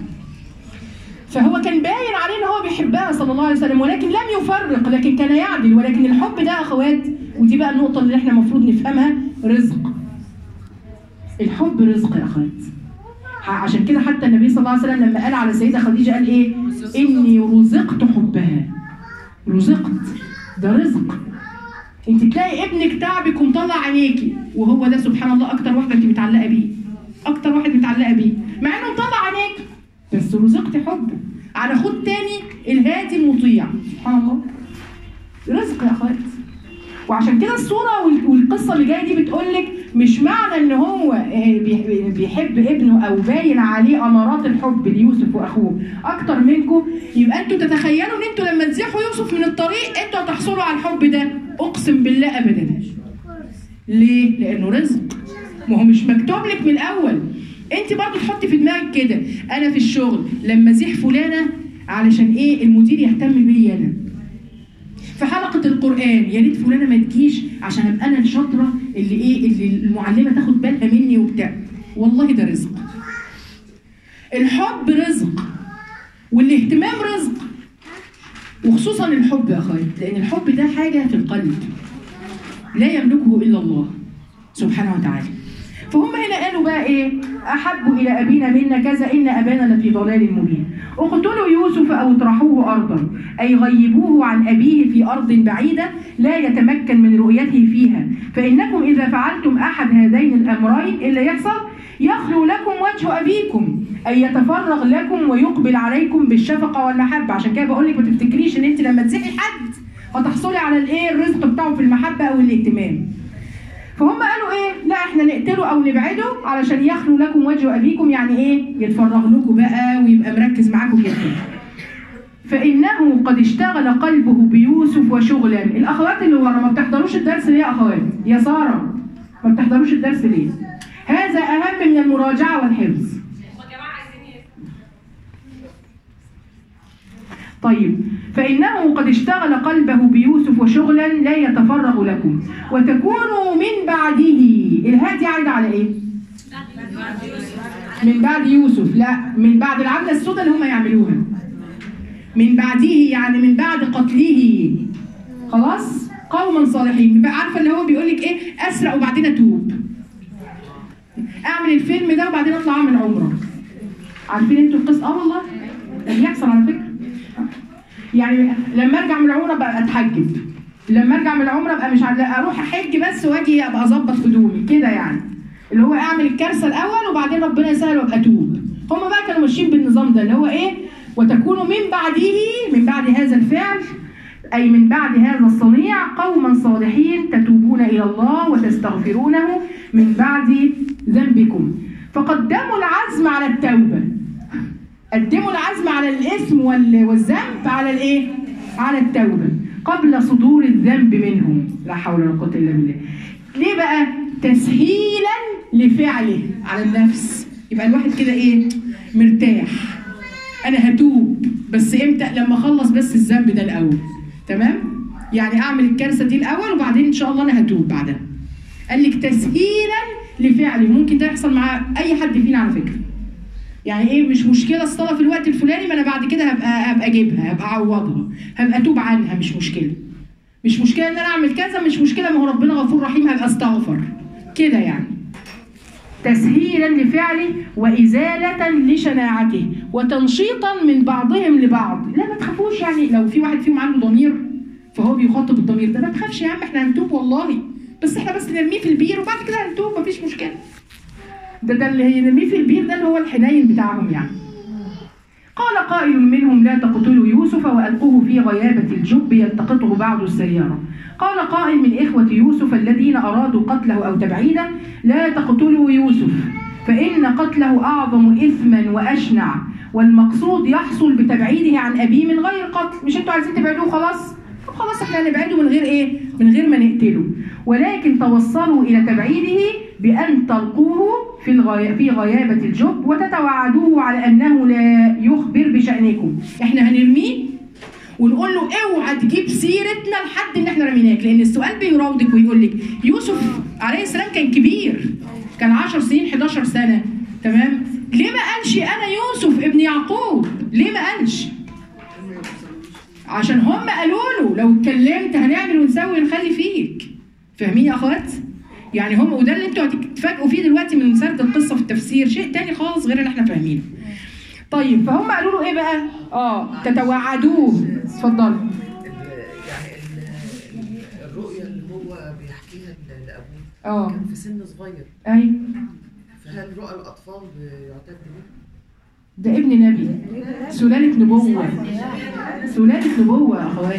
فهو كان باين عليه ان هو بيحبها صلى الله عليه وسلم، ولكن لم يفرق، لكن كان يعدل. ولكن الحب ده اخوات، ودي بقى النقطة اللي احنا المفروض نفهمها، رزق. الحب رزق يا اخوات. عشان كده حتى النبي صلى الله عليه وسلم لما قال على السيدة خديجة قال ايه؟ اني رزقت حبها. رزقت، ده رزق. انت تلاقي ابنك تعبك ومطلع عينيكي، وهو ده سبحان الله اكتر واحده انت متعلقه بيه، اكتر واحد متعلقه بيه، مع انه مطلع عينيكي بس رزقت حبه. على خد تاني الهادي المطيع، سبحان الله. رزق يا اخوات. وعشان كده الصوره والقصه اللي جايه دي بتقول لك مش معنى ان هو بيحب ابنه او باين عليه امارات الحب ليوسف واخوه اكتر منكم، يبقى انتوا تتخيلوا ان انتوا لما تزيحوا يوسف من الطريق انتوا هتحصلوا على الحب ده. اقسم بالله ابدا. ليه؟ لانه رزق. ما هو مش مكتوب لك من الاول. انت برضه تحطي في دماغك كده، انا في الشغل لما ازيح فلانه علشان ايه؟ المدير يهتم بيا انا. في حلقه القران يا ريت فلانه ما تجيش عشان ابقى انا الشاطره اللي ايه؟ اللي المعلمه تاخد بالها مني وبتاع. والله ده رزق. الحب رزق والاهتمام رزق، وخصوصا الحب يا اخويا، لان الحب ده حاجه في القلب لا يملكه الا الله سبحانه وتعالى. فهم هنا قالوا بقى ايه؟ احب الى ابينا منا كذا، ان ابانا لفي ضلال مبين. اقتلوا يوسف او اطرحوه ارضا، اي غيبوه عن ابيه في ارض بعيده لا يتمكن من رؤيته فيها، فانكم اذا فعلتم احد هذين الامرين اللي يحصل يخلو لكم وجه ابيكم، اي يتفرغ لكم ويقبل عليكم بالشفقه والمحبه. عشان كده بقول لك ما تفتكريش ان انت لما تزيحي حد هتحصلي على الايه؟ الرزق بتاعه في المحبه او الاهتمام. فهم قالوا ايه؟ لا احنا نقتله او نبعده علشان يخلو لكم وجه ابيكم، يعني ايه؟ يتفرغ لكم بقى ويبقى مركز معاكم جدا. فانه قد اشتغل قلبه بيوسف وشغلا. الاخوات اللي ورا ما بتحضروش الدرس ليه يا اخوات؟ يا ساره ما بتحضروش الدرس ليه؟ هذا اهم من المراجعه والحفظ. طيب، فإنه قد اشتغل قلبه بيوسف وشغلا لا يتفرغ لكم، وتكونوا من بعده. الهاء دي عايدة على إيه؟ من بعد يوسف، لا من بعد العملة السوداء اللي هم يعملوها. من بعده يعني من بعد قتله. خلاص؟ قوما صالحين. عارفة اللي هو بيقول لك إيه؟ أسرق وبعدين أتوب. أعمل الفيلم ده وبعدين أطلع أعمل عمرة. عارفين أنتوا القصة؟ آه والله اللي بيحصل على فكرة. يعني لما ارجع من العمره بقى اتحجب، لما ارجع من العمره ابقى مش عارفه اروح احج بس واجي ابقى اظبط هدومي كده، يعني اللي هو اعمل الكارثه الاول وبعدين ربنا يسهل وابقى اتوب. هم بقى كانوا ماشيين بالنظام ده اللي هو ايه؟ وتكونوا من بعده، من بعد هذا الفعل اي من بعد هذا الصنيع قوما صالحين تتوبون الى الله وتستغفرونه من بعد ذنبكم. فقدموا العزم على التوبه، قدموا العزم على الاسم والذنب على الايه؟ على التوبه قبل صدور الذنب منهم. لا حول ولا قوه الا بالله. ليه بقى؟ تسهيلا لفعله على النفس. يبقى الواحد كده ايه؟ مرتاح. انا هتوب بس امتى؟ لما اخلص بس الذنب ده الاول. تمام؟ يعني اعمل الكارثه دي الاول وبعدين ان شاء الله انا هتوب بعدها. قال لك تسهيلا لفعله. ممكن ده يحصل مع اي حد فينا على فكره. يعني ايه؟ مش مشكله الصلاه في الوقت الفلاني، ما انا بعد كده هبقى هبقى اجيبها، هبقى اعوضها، هبقى اتوب عنها، مش مشكله. مش مشكله ان انا اعمل كذا، مش مشكله، ما هو ربنا غفور رحيم، هبقى استغفر كده يعني. تسهيلا لفعله وازاله لشناعته وتنشيطا من بعضهم لبعض. لا ما تخافوش، يعني لو في واحد فيهم عنده ضمير فهو بيخاطب الضمير ده، ما تخافش يا عم احنا هنتوب والله، بس احنا بس نرميه في البير وبعد كده هنتوب، مفيش مشكله. ده ده اللي هيرميه في البير ده اللي هو الحنين بتاعهم يعني. قال قائل منهم لا تقتلوا يوسف والقوه في غيابه الجب يلتقطه بعض السياره. قال قائل من إخوة يوسف الذين أرادوا قتله أو تبعيده لا تقتلوا يوسف فإن قتله أعظم إثما وأشنع، والمقصود يحصل بتبعيده عن أبيه من غير قتل. مش أنتوا عايزين تبعدوه خلاص؟ طب خلاص احنا هنبعده من غير إيه؟ من غير ما نقتله، ولكن توصلوا إلى تبعيده بأن تلقوه في الغي... في غيابة الجب وتتوعدوه على أنه لا يخبر بشأنكم. احنا هنرميه ونقول له اوعى تجيب سيرتنا لحد ان احنا رميناك، لان السؤال بيراودك ويقول لك يوسف عليه السلام كان كبير، كان عشر سنين حداشر سنه، تمام؟ ليه ما قالش انا يوسف ابن يعقوب؟ ليه ما قالش؟ عشان هم قالوا له لو اتكلمت هنعمل ونسوي ونخلي فيك. فاهمين يا اخوات؟ يعني هم، وده اللي انتوا هتتفاجئوا فيه دلوقتي من سرد القصه في التفسير، شيء تاني خالص غير اللي احنا فاهمينه. طيب فهم قالوا له ايه بقى؟ اه تتوعدوه. اتفضل. يعني الرؤيه اللي هو بيحكيها لابوه اه كان في سن صغير. ايوه. فهل رؤى الاطفال يعتد بيه؟ ده ابن نبي، سلاله نبوه، سلاله نبوه يا اخوات.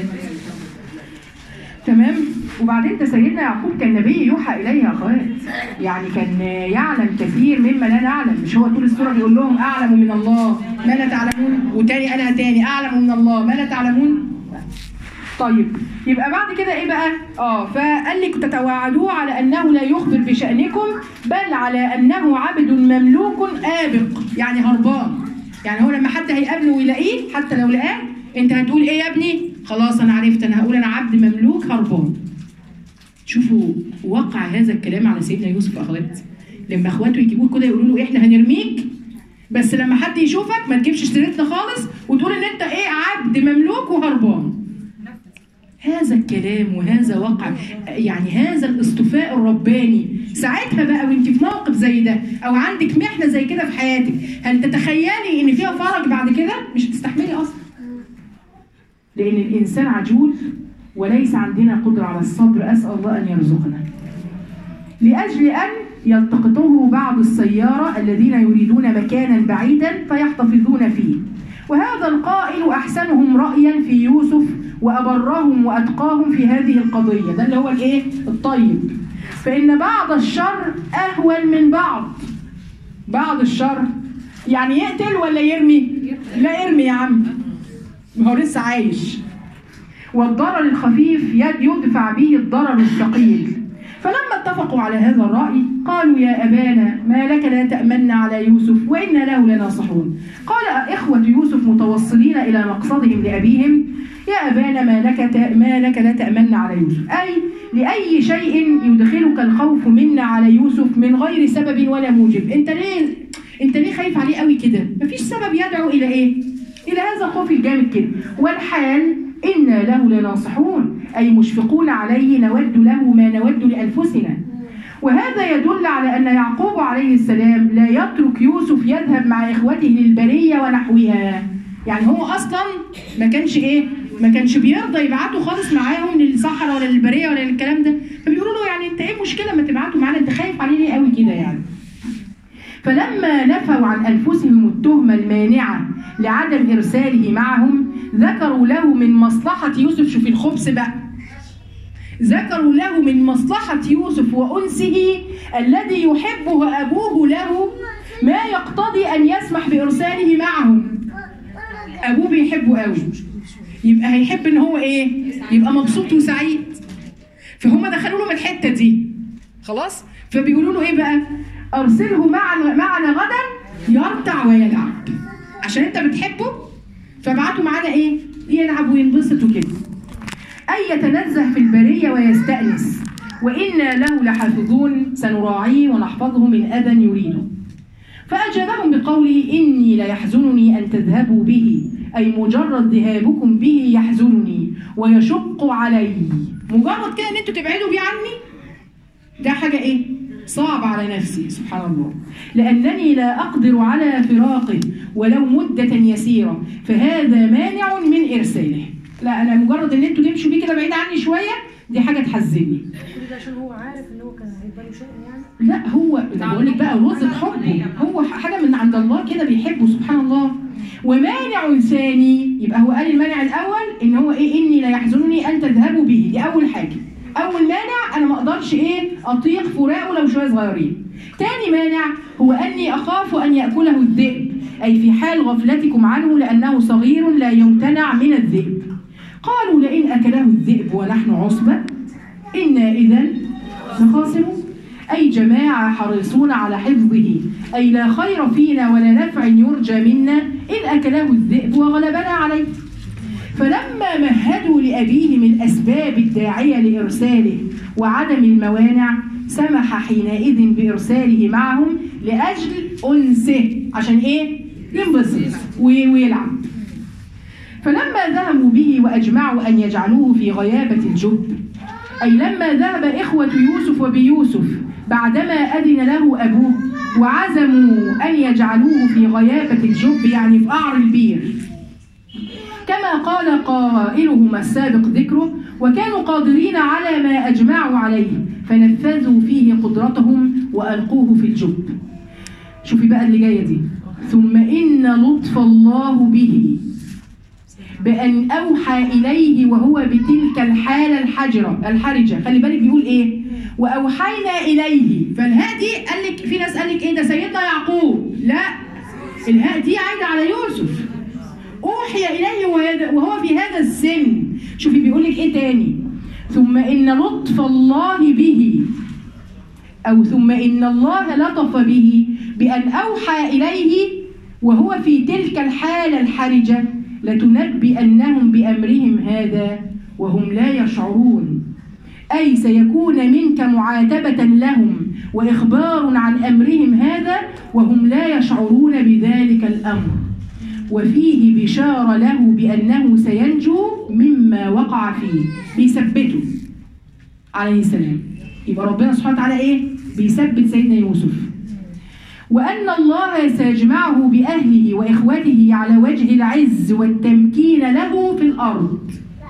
تمام. وبعدين ده سيدنا يعقوب كان نبي يوحى اليه يا اخوات، يعني كان يعلم كثير مما لا نعلم. مش هو طول السوره بيقول لهم اعلم من الله ما لا تعلمون، وتاني انا تاني اعلم من الله ما لا تعلمون. طيب يبقى بعد كده ايه بقى؟ اه فقال لك تتوعدوه على انه لا يخبر بشأنكم بل على انه عبد مملوك آبق، يعني هربان. يعني هو لما حد هيقابله ويلاقيه حتى لو لقاه انت هتقول ايه يا ابني؟ خلاص انا عرفت، انا هقول انا عبد مملوك هربان. شوفوا وقع هذا الكلام على سيدنا يوسف اخوات، لما اخواته يجيبوه كده يقولوا له احنا هنرميك بس لما حد يشوفك ما تجيبش اشتريتنا خالص وتقول ان انت ايه؟ عبد مملوك وهربان. هذا الكلام وهذا وقع، يعني هذا الاصطفاء الرباني. ساعتها بقى وانت في موقف زي ده او عندك محنه زي كده في حياتك، هل تتخيلي ان فيها فرج بعد كده؟ مش هتستحملي اصلا، لان الانسان عجول وليس عندنا قدره على الصبر. اسال الله ان يرزقنا. لاجل ان يلتقطه بعض السياره الذين يريدون مكانا بعيدا فيحتفظون فيه. وهذا القائل احسنهم رايا في يوسف وابرهم واتقاهم في هذه القضيه، ده اللي هو الايه؟ الطيب. فان بعض الشر اهون من بعض. بعض الشر يعني يقتل ولا يرمي؟ لا يرمي يا عم، ما هو لسه عايش. والضرر الخفيف يدفع به الضرر الثقيل. فلما اتفقوا على هذا الرأي قالوا يا أبانا ما لك لا تأمن على يوسف وإنا له لناصحون. قال إخوة يوسف متوصلين إلى مقصدهم لأبيهم يا أبانا ما لك ما لك لا تأمن على يوسف، أي لأي شيء يدخلك الخوف منا على يوسف من غير سبب ولا موجب. أنت ليه أنت ليه خايف عليه قوي كده؟ مفيش سبب يدعو إلى إيه؟ إلى هذا الخوف الجامد كده. والحال إنا له لناصحون، أي مشفقون عليه نود له ما نود لأنفسنا. وهذا يدل على أن يعقوب عليه السلام لا يترك يوسف يذهب مع إخوته للبرية ونحوها. يعني هو أصلا ما كانش إيه؟ ما كانش بيرضى يبعته خالص معاهم للصحراء ولا للبرية ولا للكلام ده. فبيقولوا له يعني أنت إيه مشكلة ما تبعته معانا؟ أنت خايف عليه ليه قوي كده يعني؟ فلما نفوا عن أنفسهم التهمة المانعة لعدم إرساله معهم ذكروا له من مصلحة يوسف. شوفي الخبث بقى، ذكروا له من مصلحة يوسف وأنسه الذي يحبه أبوه له ما يقتضي أن يسمح بإرساله معهم. أبوه بيحبه قوي، يبقى هيحب إن هو إيه؟ يبقى مبسوط وسعيد. فهم دخلوا له من الحتة دي، خلاص؟ فبيقولوا له ايه بقى؟ ارسله معنا معنا غدا يرتع ويلعب. عشان انت بتحبه فابعته معانا ايه؟ يلعب وينبسط وكده. اي يتنزه في البريه ويستأنس، وانا له لحافظون سنراعيه ونحفظه من اذى يريده. فاجابهم بقوله اني ليحزنني ان تذهبوا به، اي مجرد ذهابكم به يحزنني ويشق علي. مجرد كده ان انتوا تبعدوا بيه عني ده حاجه ايه؟ صعب على نفسي سبحان الله، لأنني لا أقدر على فراقه ولو مدة يسيرة، فهذا مانع من إرساله. لا أنا مجرد إن أنتوا تمشوا بيه كده بعيد عني شوية دي حاجة تحزني. كل ده عشان هو عارف إن هو كان هيبقى له شأن يعني؟ لا هو بقول لك بقى رز حبه، هو حاجة من عند الله كده بيحبه سبحان الله. ومانع ثاني، يبقى هو قال المانع الأول إن هو إيه؟ إني لا يحزنني أن تذهبوا به، دي أول حاجة. أول مانع أنا ما أقدرش إيه؟ أطيق فراقه لو شوية صغيرين. تاني مانع هو أني أخاف أن يأكله الذئب، أي في حال غفلتكم عنه لأنه صغير لا يمتنع من الذئب. قالوا لئن أكله الذئب ونحن عصبة إنا إذا لخاسرون، أي جماعة حريصون على حفظه، أي لا خير فينا ولا نفع يرجى منا إن أكله الذئب وغلبنا عليه. فلما مهدوا لأبيهم الأسباب الداعية لإرساله وعدم الموانع سمح حينئذ بإرساله معهم لأجل أنسه، عشان إيه؟ ينبسط ويلعب. فلما ذهبوا به وأجمعوا أن يجعلوه في غيابة الجب، أي لما ذهب إخوة يوسف وبيوسف بعدما أذن له أبوه وعزموا أن يجعلوه في غيابة الجب، يعني في قعر البير كما قال قائلهما السابق ذكره، وكانوا قادرين على ما أجمعوا عليه فنفذوا فيه قدرتهم وألقوه في الجب. شوفي بقى اللي جاية دي، ثم إن لطف الله به بأن أوحى إليه وهو بتلك الحالة الحجرة الحرجة. خلي بالك بيقول إيه؟ وأوحينا إليه، فالهاء دي قال لك في ناس قال لك إيه ده سيدنا يعقوب، لا الهاء دي عايدة على يوسف. أوحي إليه وهو في هذا السن. شوفي بيقول لك إيه تاني؟ ثم إن لطف الله به، أو ثم إن الله لطف به بأن أوحى إليه وهو في تلك الحالة الحرجة لتنبئنهم بأمرهم هذا وهم لا يشعرون، أي سيكون منك معاتبة لهم وإخبار عن أمرهم هذا وهم لا يشعرون بذلك الأمر، وفيه بشارة له بأنه سينجو مما وقع فيه. بيثبته عليه السلام، يبقى ربنا سبحانه وتعالى إيه؟ بيثبت سيدنا يوسف. وأن الله سيجمعه بأهله وإخوته على وجه العز والتمكين له في الأرض،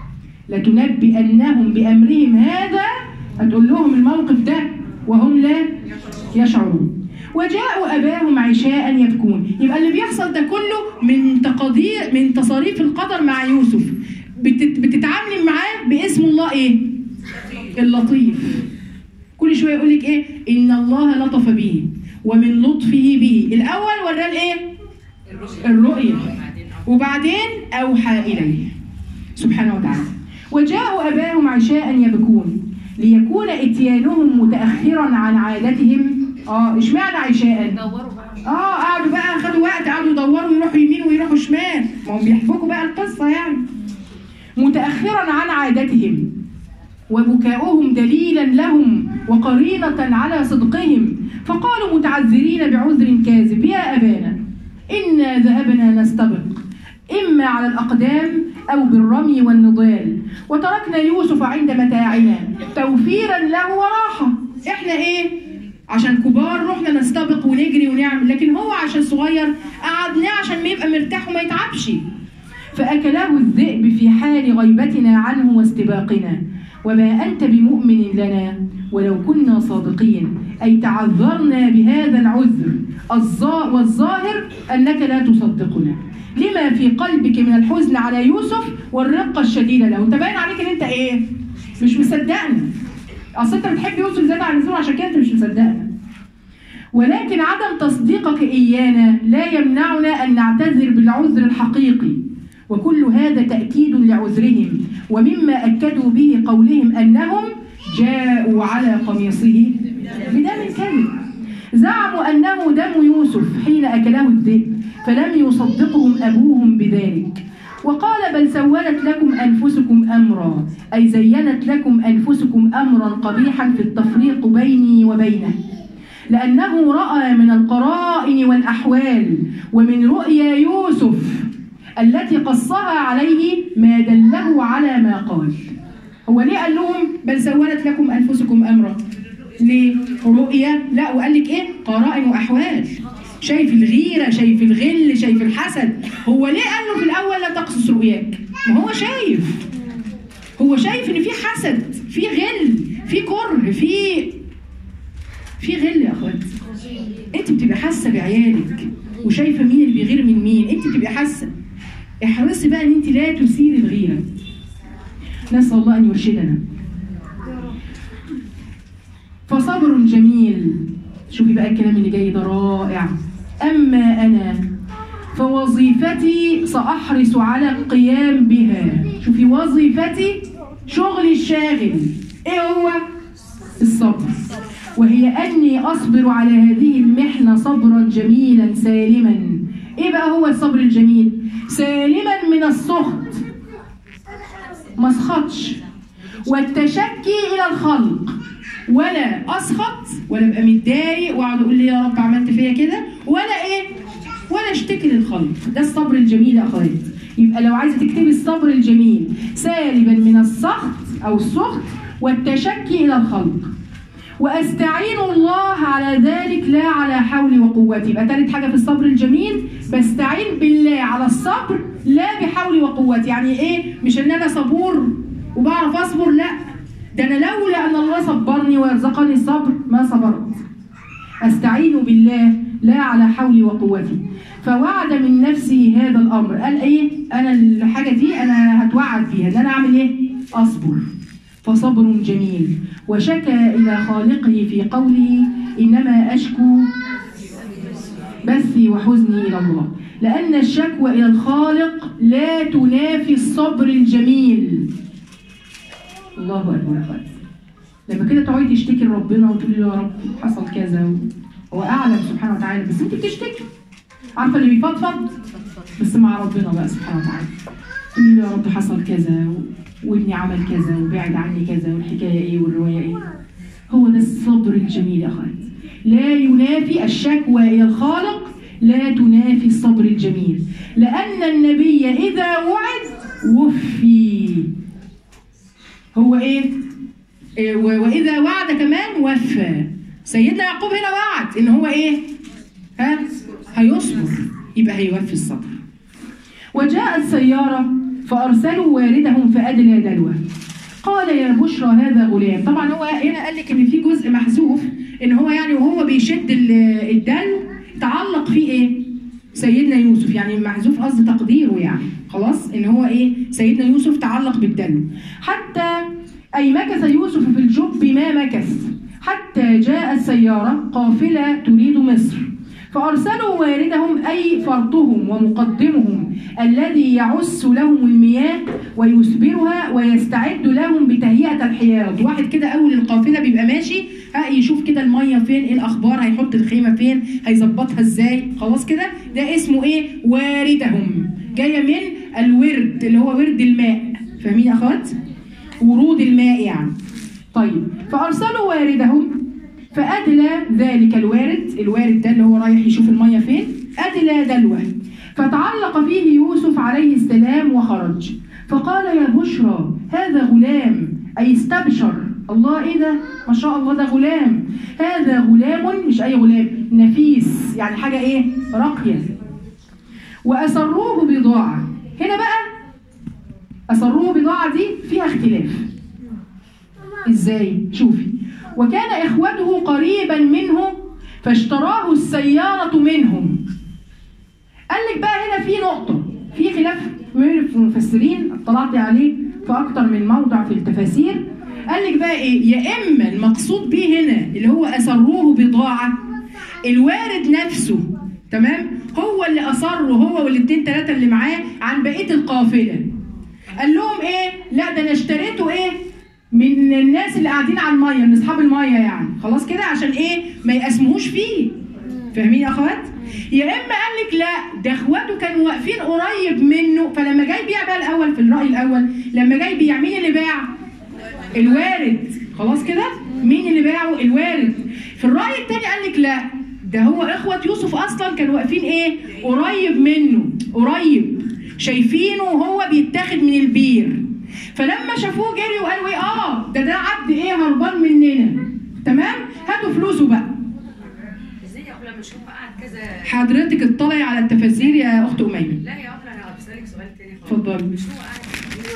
لتنبئنهم بأمرهم هذا، هتقول لهم الموقف ده وهم لا يشعرون. وجاءوا أباهم عشاء يبكون. يبقى اللي بيحصل ده كله من تقدير من تصاريف القدر مع يوسف، بتتعاملي معاه باسم الله إيه؟ اللطيف. كل شوية يقول لك إيه؟ إن الله لطف به ومن لطفه به. الأول وراه الإيه؟ الرؤية، وبعدين أوحى إليه سبحانه وتعالى. وجاءوا أباهم عشاء يبكون ليكون إتيانهم متأخرا عن عادتهم. اه اشمعنى عشاء؟ اه قعدوا بقى خدوا وقت، قعدوا يدوروا يروحوا يمين ويروحوا شمال، ما هم بيحبكوا بقى القصة يعني. متأخرا عن عادتهم، وبكاؤهم دليلا لهم وقرينة على صدقهم، فقالوا متعذرين بعذر كاذب يا أبانا إنا ذهبنا نستبق إما على الأقدام أو بالرمي والنضال، وتركنا يوسف عند متاعنا توفيرا له وراحة. إحنا إيه؟ عشان كبار رحنا نستبق ونجري ونعمل، لكن هو عشان صغير قعدناه عشان ما يبقى مرتاح وما يتعبش. فأكله الذئب في حال غيبتنا عنه واستباقنا، وما أنت بمؤمن لنا ولو كنا صادقين، أي تعذرنا بهذا العذر والظاهر أنك لا تصدقنا لما في قلبك من الحزن على يوسف والرقة الشديدة له. انت باين عليك ان انت ايه؟ مش مصدقنا. اصل انت بتحب يوسف زيادة عن اللزوم عشان كده انت مش مصدقنا. ولكن عدم تصديقك إيانا لا يمنعنا أن نعتذر بالعذر الحقيقي، وكل هذا تأكيد لعذرهم، ومما أكدوا به قولهم أنهم جاءوا على قميصه زعموا أنه دم يوسف حين أكله الذئب، فلم يصدقهم أبوهم بذلك، وقال بل سولت لكم أنفسكم أمرا، أي زينت لكم أنفسكم أمرا قبيحا في التفريق بيني وبينه، لأنه رأى من القرائن والأحوال ومن رؤيا يوسف التي قصها عليه ما دله على ما قال. هو ليه قال لهم بل سولت لكم أنفسكم أمرا؟ ليه؟ رؤيا؟ لا، وقال لك إيه؟ قرائن وأحوال. شايف الغيرة، شايف الغل، شايف الحسد. هو ليه قال له في الأول لا تقصص رؤياك؟ ما هو شايف هو شايف إن في حسد، في غل، في كره، في في غل يا أخواتي. أنت بتبقى حاسة بعيالك وشايفة مين اللي بيغير من مين، أنت بتبقى حاسة. احرصي بقى إن أنت لا تثيري الغيرة. نسأل الله أن يرشدنا. فصبر جميل. شوفي بقى الكلام اللي جاي ده رائع. أما أنا فوظيفتي سأحرص على القيام بها. شوفي وظيفتي، شغلي الشاغل إيه هو؟ الصبر. وهي أني أصبر على هذه المحنة صبرا جميلا سالما. إيه بقى هو الصبر الجميل؟ سالما من السخط، ما اسخطش، والتشكي إلى الخلق، ولا اسخط ولا ابقى متضايق واقعد اقول لي يا رب عملت فيا كده، ولا ايه؟ ولا اشتكي للخلق. ده الصبر الجميل يا اخواتي. يبقى لو عايزه تكتبي الصبر الجميل، سالبا من السخط او السخط والتشكي الى الخلق، واستعين الله على ذلك لا على حولي وقوتي. يبقى ثالث حاجه في الصبر الجميل، بستعين بالله على الصبر لا بحولي وقوتي. يعني ايه؟ مش ان انا صبور وبعرف اصبر، لا، ده أنا لولا أن الله صبرني ويرزقني الصبر ما صبرت. أستعين بالله لا على حولي وقوتي. فوعد من نفسه هذا الأمر. قال إيه؟ أنا الحاجة دي أنا هتوعد فيها إن أنا أعمل إيه؟ أصبر. فصبر جميل. وشكى إلى خالقه في قوله إنما أشكو بثي وحزني إلى الله، لأن الشكوى إلى الخالق لا تنافي الصبر الجميل. الله أكبر. لما كده تقعدي تشتكي لربنا وتقولي له يا رب حصل كذا، هو أعلم سبحانه وتعالى، بس أنت بتشتكي، عارفة اللي بيفضفض بس مع ربنا بقى سبحانه وتعالى. تقولي له يا رب حصل كذا وابني عمل كذا وبعد عني كذا والحكاية إيه والرواية إيه. هو ده الصبر الجميل يا أخوات. لا ينافي الشكوى إلى الخالق، لا تنافي الصبر الجميل، لأن النبي إذا وعد وفي. هو ايه؟ إيه واذا وعد كمان وفى. سيدنا يعقوب هنا وعد ان هو ايه؟ ها؟ هيصبر، يبقى هيوفي الصبر. وجاءت سيارة فارسلوا واردهم فادلى دلوه. قال يا بشرى هذا غلام. طبعا هو هنا قال لك ان في جزء محذوف، ان هو يعني وهو بيشد الدلو تعلق فيه ايه؟ سيدنا يوسف، يعني محذوف قصد تقديره، يعني خلاص ان هو ايه؟ سيدنا يوسف تعلق بالدلو. حتى اي مكث يوسف في الجب ما مكث حتى جاءت سياره قافله تريد مصر، فارسلوا واردهم اي فرطهم ومقدمهم الذي يعس لهم المياه ويسبرها ويستعد لهم بتهيئه الحياض. واحد كده اول القافله بيبقى ماشي ها يشوف كده الميه فين، ايه الاخبار، هيحط الخيمه فين، هيظبطها ازاي، خلاص كده. ده اسمه ايه؟ واردهم، جايه من الورد اللي هو ورد الماء. فاهمين يا اخوات؟ ورود الماء يعني. طيب فارسلوا واردهم فادلى ذلك الوارد، الوارد ده اللي هو رايح يشوف الميه فين، ادلى دلوه، فتعلق فيه يوسف عليه السلام وخرج. فقال يا بشرى هذا غلام، اي استبشر. الله ايه ده؟ ما شاء الله ده غلام. هذا غلام، مش اي غلام، نفيس، يعني حاجه ايه؟ راقيه. واسروه بضاعه. هنا بقى اسروه بضاعه دي فيها اختلاف. ازاي؟ شوفي. وكان اخوته قريبا منه فاشتراه السياره منهم. قال لك بقى هنا في نقطه، في خلاف من المفسرين اطلعت عليه في اكتر من موضع في التفاسير. قال لك بقى ايه؟ يا اما المقصود به هنا اللي هو اسروه بضاعه، الوارد نفسه تمام هو اللي اصره هو والاثنين ثلاثه اللي معاه عن بقيه القافله. قال لهم ايه؟ لا ده انا اشتريته ايه؟ من الناس اللي قاعدين على الميه، من اصحاب الميه يعني، خلاص كده، عشان ايه؟ ما يقسموش فيه. فاهمين يا اخوات؟ يا اما قال لك لا ده اخواته كانوا واقفين قريب منه، فلما جاي يبيع بقى الاول في الراي الاول، لما جاي يبيع مين اللي باع؟ الوارد. خلاص كده؟ مين اللي باعه؟ الوارد. في الراي الثاني قال لك لا ده هو اخوه يوسف اصلا كانوا واقفين ايه؟ قريب منه، قريب شايفينه وهو بيتاخد من البير، فلما شافوه جري وقالوا ايه؟ اه ده ده عبد ايه هربان مننا، تمام؟ هاتوا فلوسه بقى. ازاي يا اخو لما اشوف قاعد كذا؟ حضرتك اطلعي على التفاسير يا اخت اميمه. لا يا اخو انا بسالك سؤال تاني خالص. اتفضلي. مش هو قاعد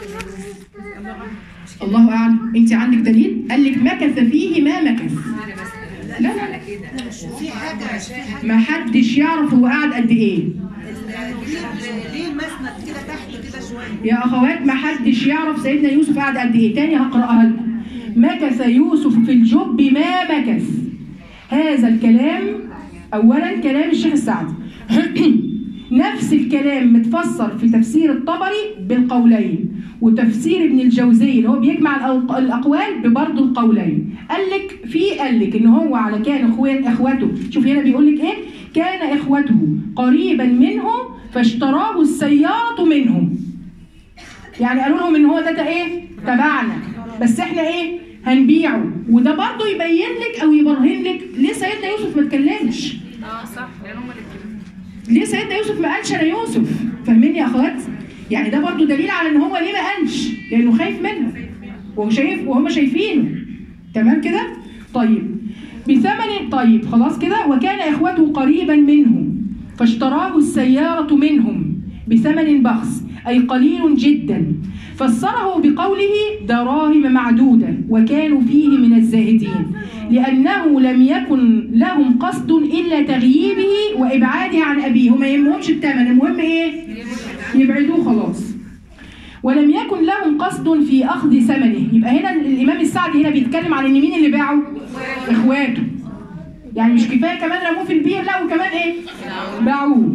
الله اعلم. انت عندك دليل؟ قال لك مكث فيه ما مكث. لا لا على كده في حاجه في حاجه ما حدش يعرف هو قاعد قد ايه. ليه المسند كده تحت كده شويه؟ يا اخوات ما حدش يعرف سيدنا يوسف قعد قد ايه. تاني هقراها لكم. مكث يوسف في الجب ما مكث. هذا الكلام اولا كلام الشيخ السعدي. نفس الكلام متفسر في تفسير الطبري بالقولين، وتفسير ابن الجوزي اللي هو بيجمع الاقوال ببرضه القولين. قال لك في قال لك ان هو على كان اخوات اخوته، شوف هنا بيقول لك ايه؟ كان اخوته قريبا منه فاشتراه السياره منهم. يعني قالوا لهم ان هو ده ايه؟ تبعنا بس احنا ايه؟ هنبيعه. وده برضه يبين لك او يبرهن لك ليه سيدنا يوسف ما اتكلمش. اه صح لان هم اللي ليه سيدنا يوسف ما قالش انا يوسف؟ فاهمين يا اخوات؟ يعني ده برضه دليل على ان هو ليه ما قالش؟ لانه خايف منها وهو شايف وهم شايفينه. تمام كده؟ طيب بثمن طيب خلاص كده. وكان اخوته قريبا منه فاشتراه السياره منهم بثمن بخس اي قليل جدا. فسره بقوله دراهم معدوده وكانوا فيه من الزاهدين لانه لم يكن لهم قصد الا تغييبه وابعاده عن ابيه. وما يهمهمش الثمن، المهم ايه؟ يبعدوه خلاص. ولم يكن لهم قصد في اخذ ثمنه. يبقى هنا الامام السعدي هنا بيتكلم عن ان مين اللي باعه؟ اخواته. يعني مش كفايه كمان رموه في البير، لا وكمان ايه؟ باعوه.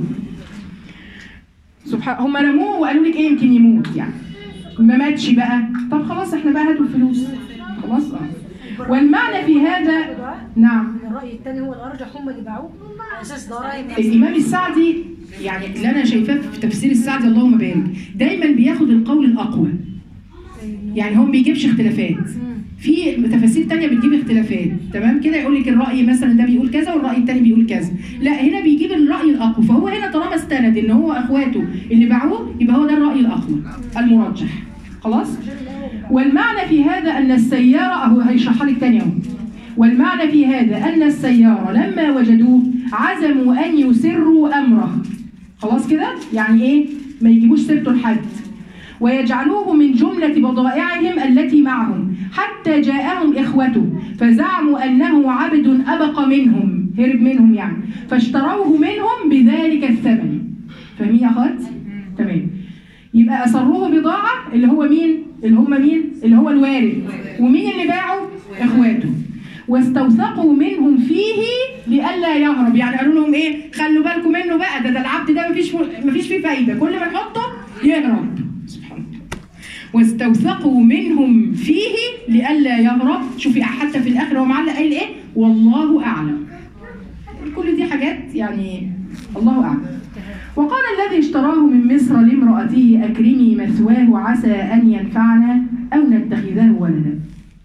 سبحان هم رموه وقالوا لك ايه؟ يمكن يموت يعني. ما ماتش بقى، طب خلاص احنا بقى هاتوا الفلوس. خلاص اه. والمعنى في هذا نعم. الرأي الثاني هو الأرجح، هم اللي باعوه على أساس ضرائب. الإمام السعدي يعني اللي أنا شايفاه في تفسير السعدي اللهم بارك دايما بياخد القول الأقوى. يعني هو ما بيجيبش اختلافات. في تفاسير تانية بتجيب اختلافات، تمام كده؟ يقول لك الرأي مثلا ده بيقول كذا والرأي التاني بيقول كذا. لا هنا بيجيب الرأي الأقوى. فهو هنا طالما استند إن هو أخواته اللي باعوه يبقى هو ده الرأي الأقوى المرجح. خلاص؟ والمعنى في هذا أن السيارة أهو هيشرحها لك تاني أهو. والمعنى في هذا أن السيارة لما وجدوه عزموا أن يسروا أمره. خلاص كده؟ يعني إيه؟ ما يجيبوش سيرته لحد. ويجعلوه من جملة بضائعهم التي معهم حتى جاءهم إخوته فزعموا أنه عبد أبق منهم، هرب منهم يعني، فاشتروه منهم بذلك الثمن. فاهمين يا أخوات؟ تمام. يبقى أصروه بضاعة اللي هو مين؟ اللي هم مين؟ اللي هو الوارد. ومين اللي باعوا؟ إخواته. واستوثقوا منهم فيه لئلا يهرب. يعني قالوا لهم إيه؟ خلوا بالكم منه بقى، ده ده العبد ده مفيش مفيش فيه فايدة، كل ما نحطه يهرب. سبحان الله. واستوثقوا منهم فيه لئلا يهرب. شوفي حتى في الآخر هو معلق قايل إيه؟ والله أعلم. كل دي حاجات يعني الله أعلم. وقال الذي اشتراه من مصر لامرأته أكرمي مثواه عسى أن ينفعنا أو نتخذه ولدا.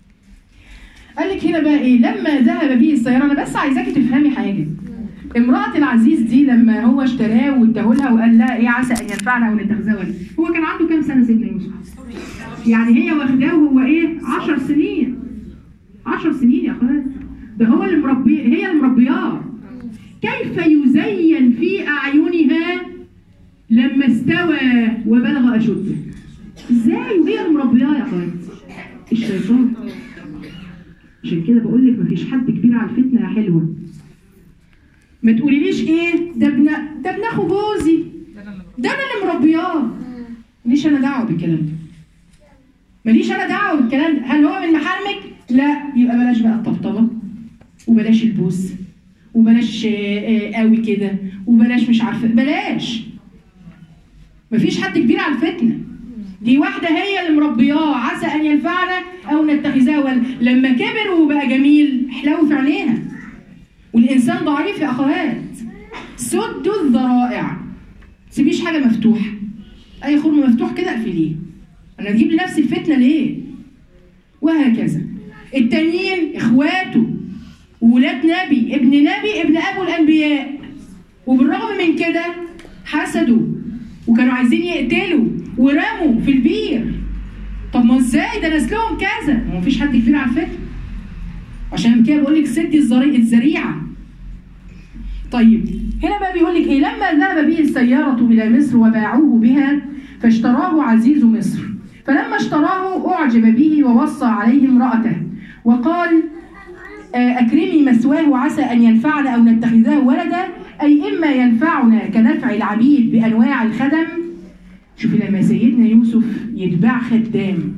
قال لك هنا بقى إيه؟ لما ذهب به السيارة، أنا بس عايزاكي تفهمي حاجة. امرأة العزيز دي لما هو اشتراه واداهولها وقال لها إيه عسى أن ينفعنا أو نتخذه ولدا، هو كان عنده كام سنة سيدنا يوسف؟ يعني هي واخداه وهو إيه؟ عشر سنين. عشر سنين يا أخوات. ده هو اللي مربيه، هي اللي مربياه. كيف يزين في أعينها لما استوى وبلغ أشده؟ إزاي وهي المربياه يا أخوات؟ الشيطان. عشان كده بقول لك مفيش حد كبير على الفتنة يا حلوة. ما تقوليليش إيه؟ ده ابن ده ابن أخو جوزي. ده أنا اللي مربياه. ماليش أنا دعوة بالكلام ده. ماليش أنا دعوة بالكلام ده. هل هو من محارمك؟ لا، يبقى بلاش بقى الطبطبة وبلاش البوس وبلاش قوي كده وبلاش مش عارفه، بلاش. مفيش حد كبير على الفتنه. دي واحدة هي اللي مربياه، عسى أن ينفعنا أو نتخذها ولد. لما كبر وبقى جميل حلو في عينيها. والإنسان ضعيف يا أخوات. سدوا الذرائع. ما تسيبيش حاجة مفتوحة. أي خرم مفتوح كده اقفليه. أنا أجيب لنفسي الفتنة ليه؟ وهكذا. التانيين إخواته وولاد نبي، ابن نبي، ابن أبو الأنبياء. وبالرغم من كده حسدوا وكانوا عايزين يقتلوا ورموا في البير. طب ما ازاي ده نسلهم كذا؟ ما هو مفيش حد كبير على الفكره. عشان كده بقول لك سدي الذريعه. طيب هنا بقى بيقول لك ايه؟ لما ذهب به السياره الى مصر وباعوه بها فاشتراه عزيز مصر، فلما اشتراه اعجب به ووصى عليه امراته وقال اكرمي مثواه عسى ان ينفعنا او نتخذه ولدا، اي اما ينفعنا كنفع العبيد بانواع الخدم. شوفي لما سيدنا يوسف يتباع خدام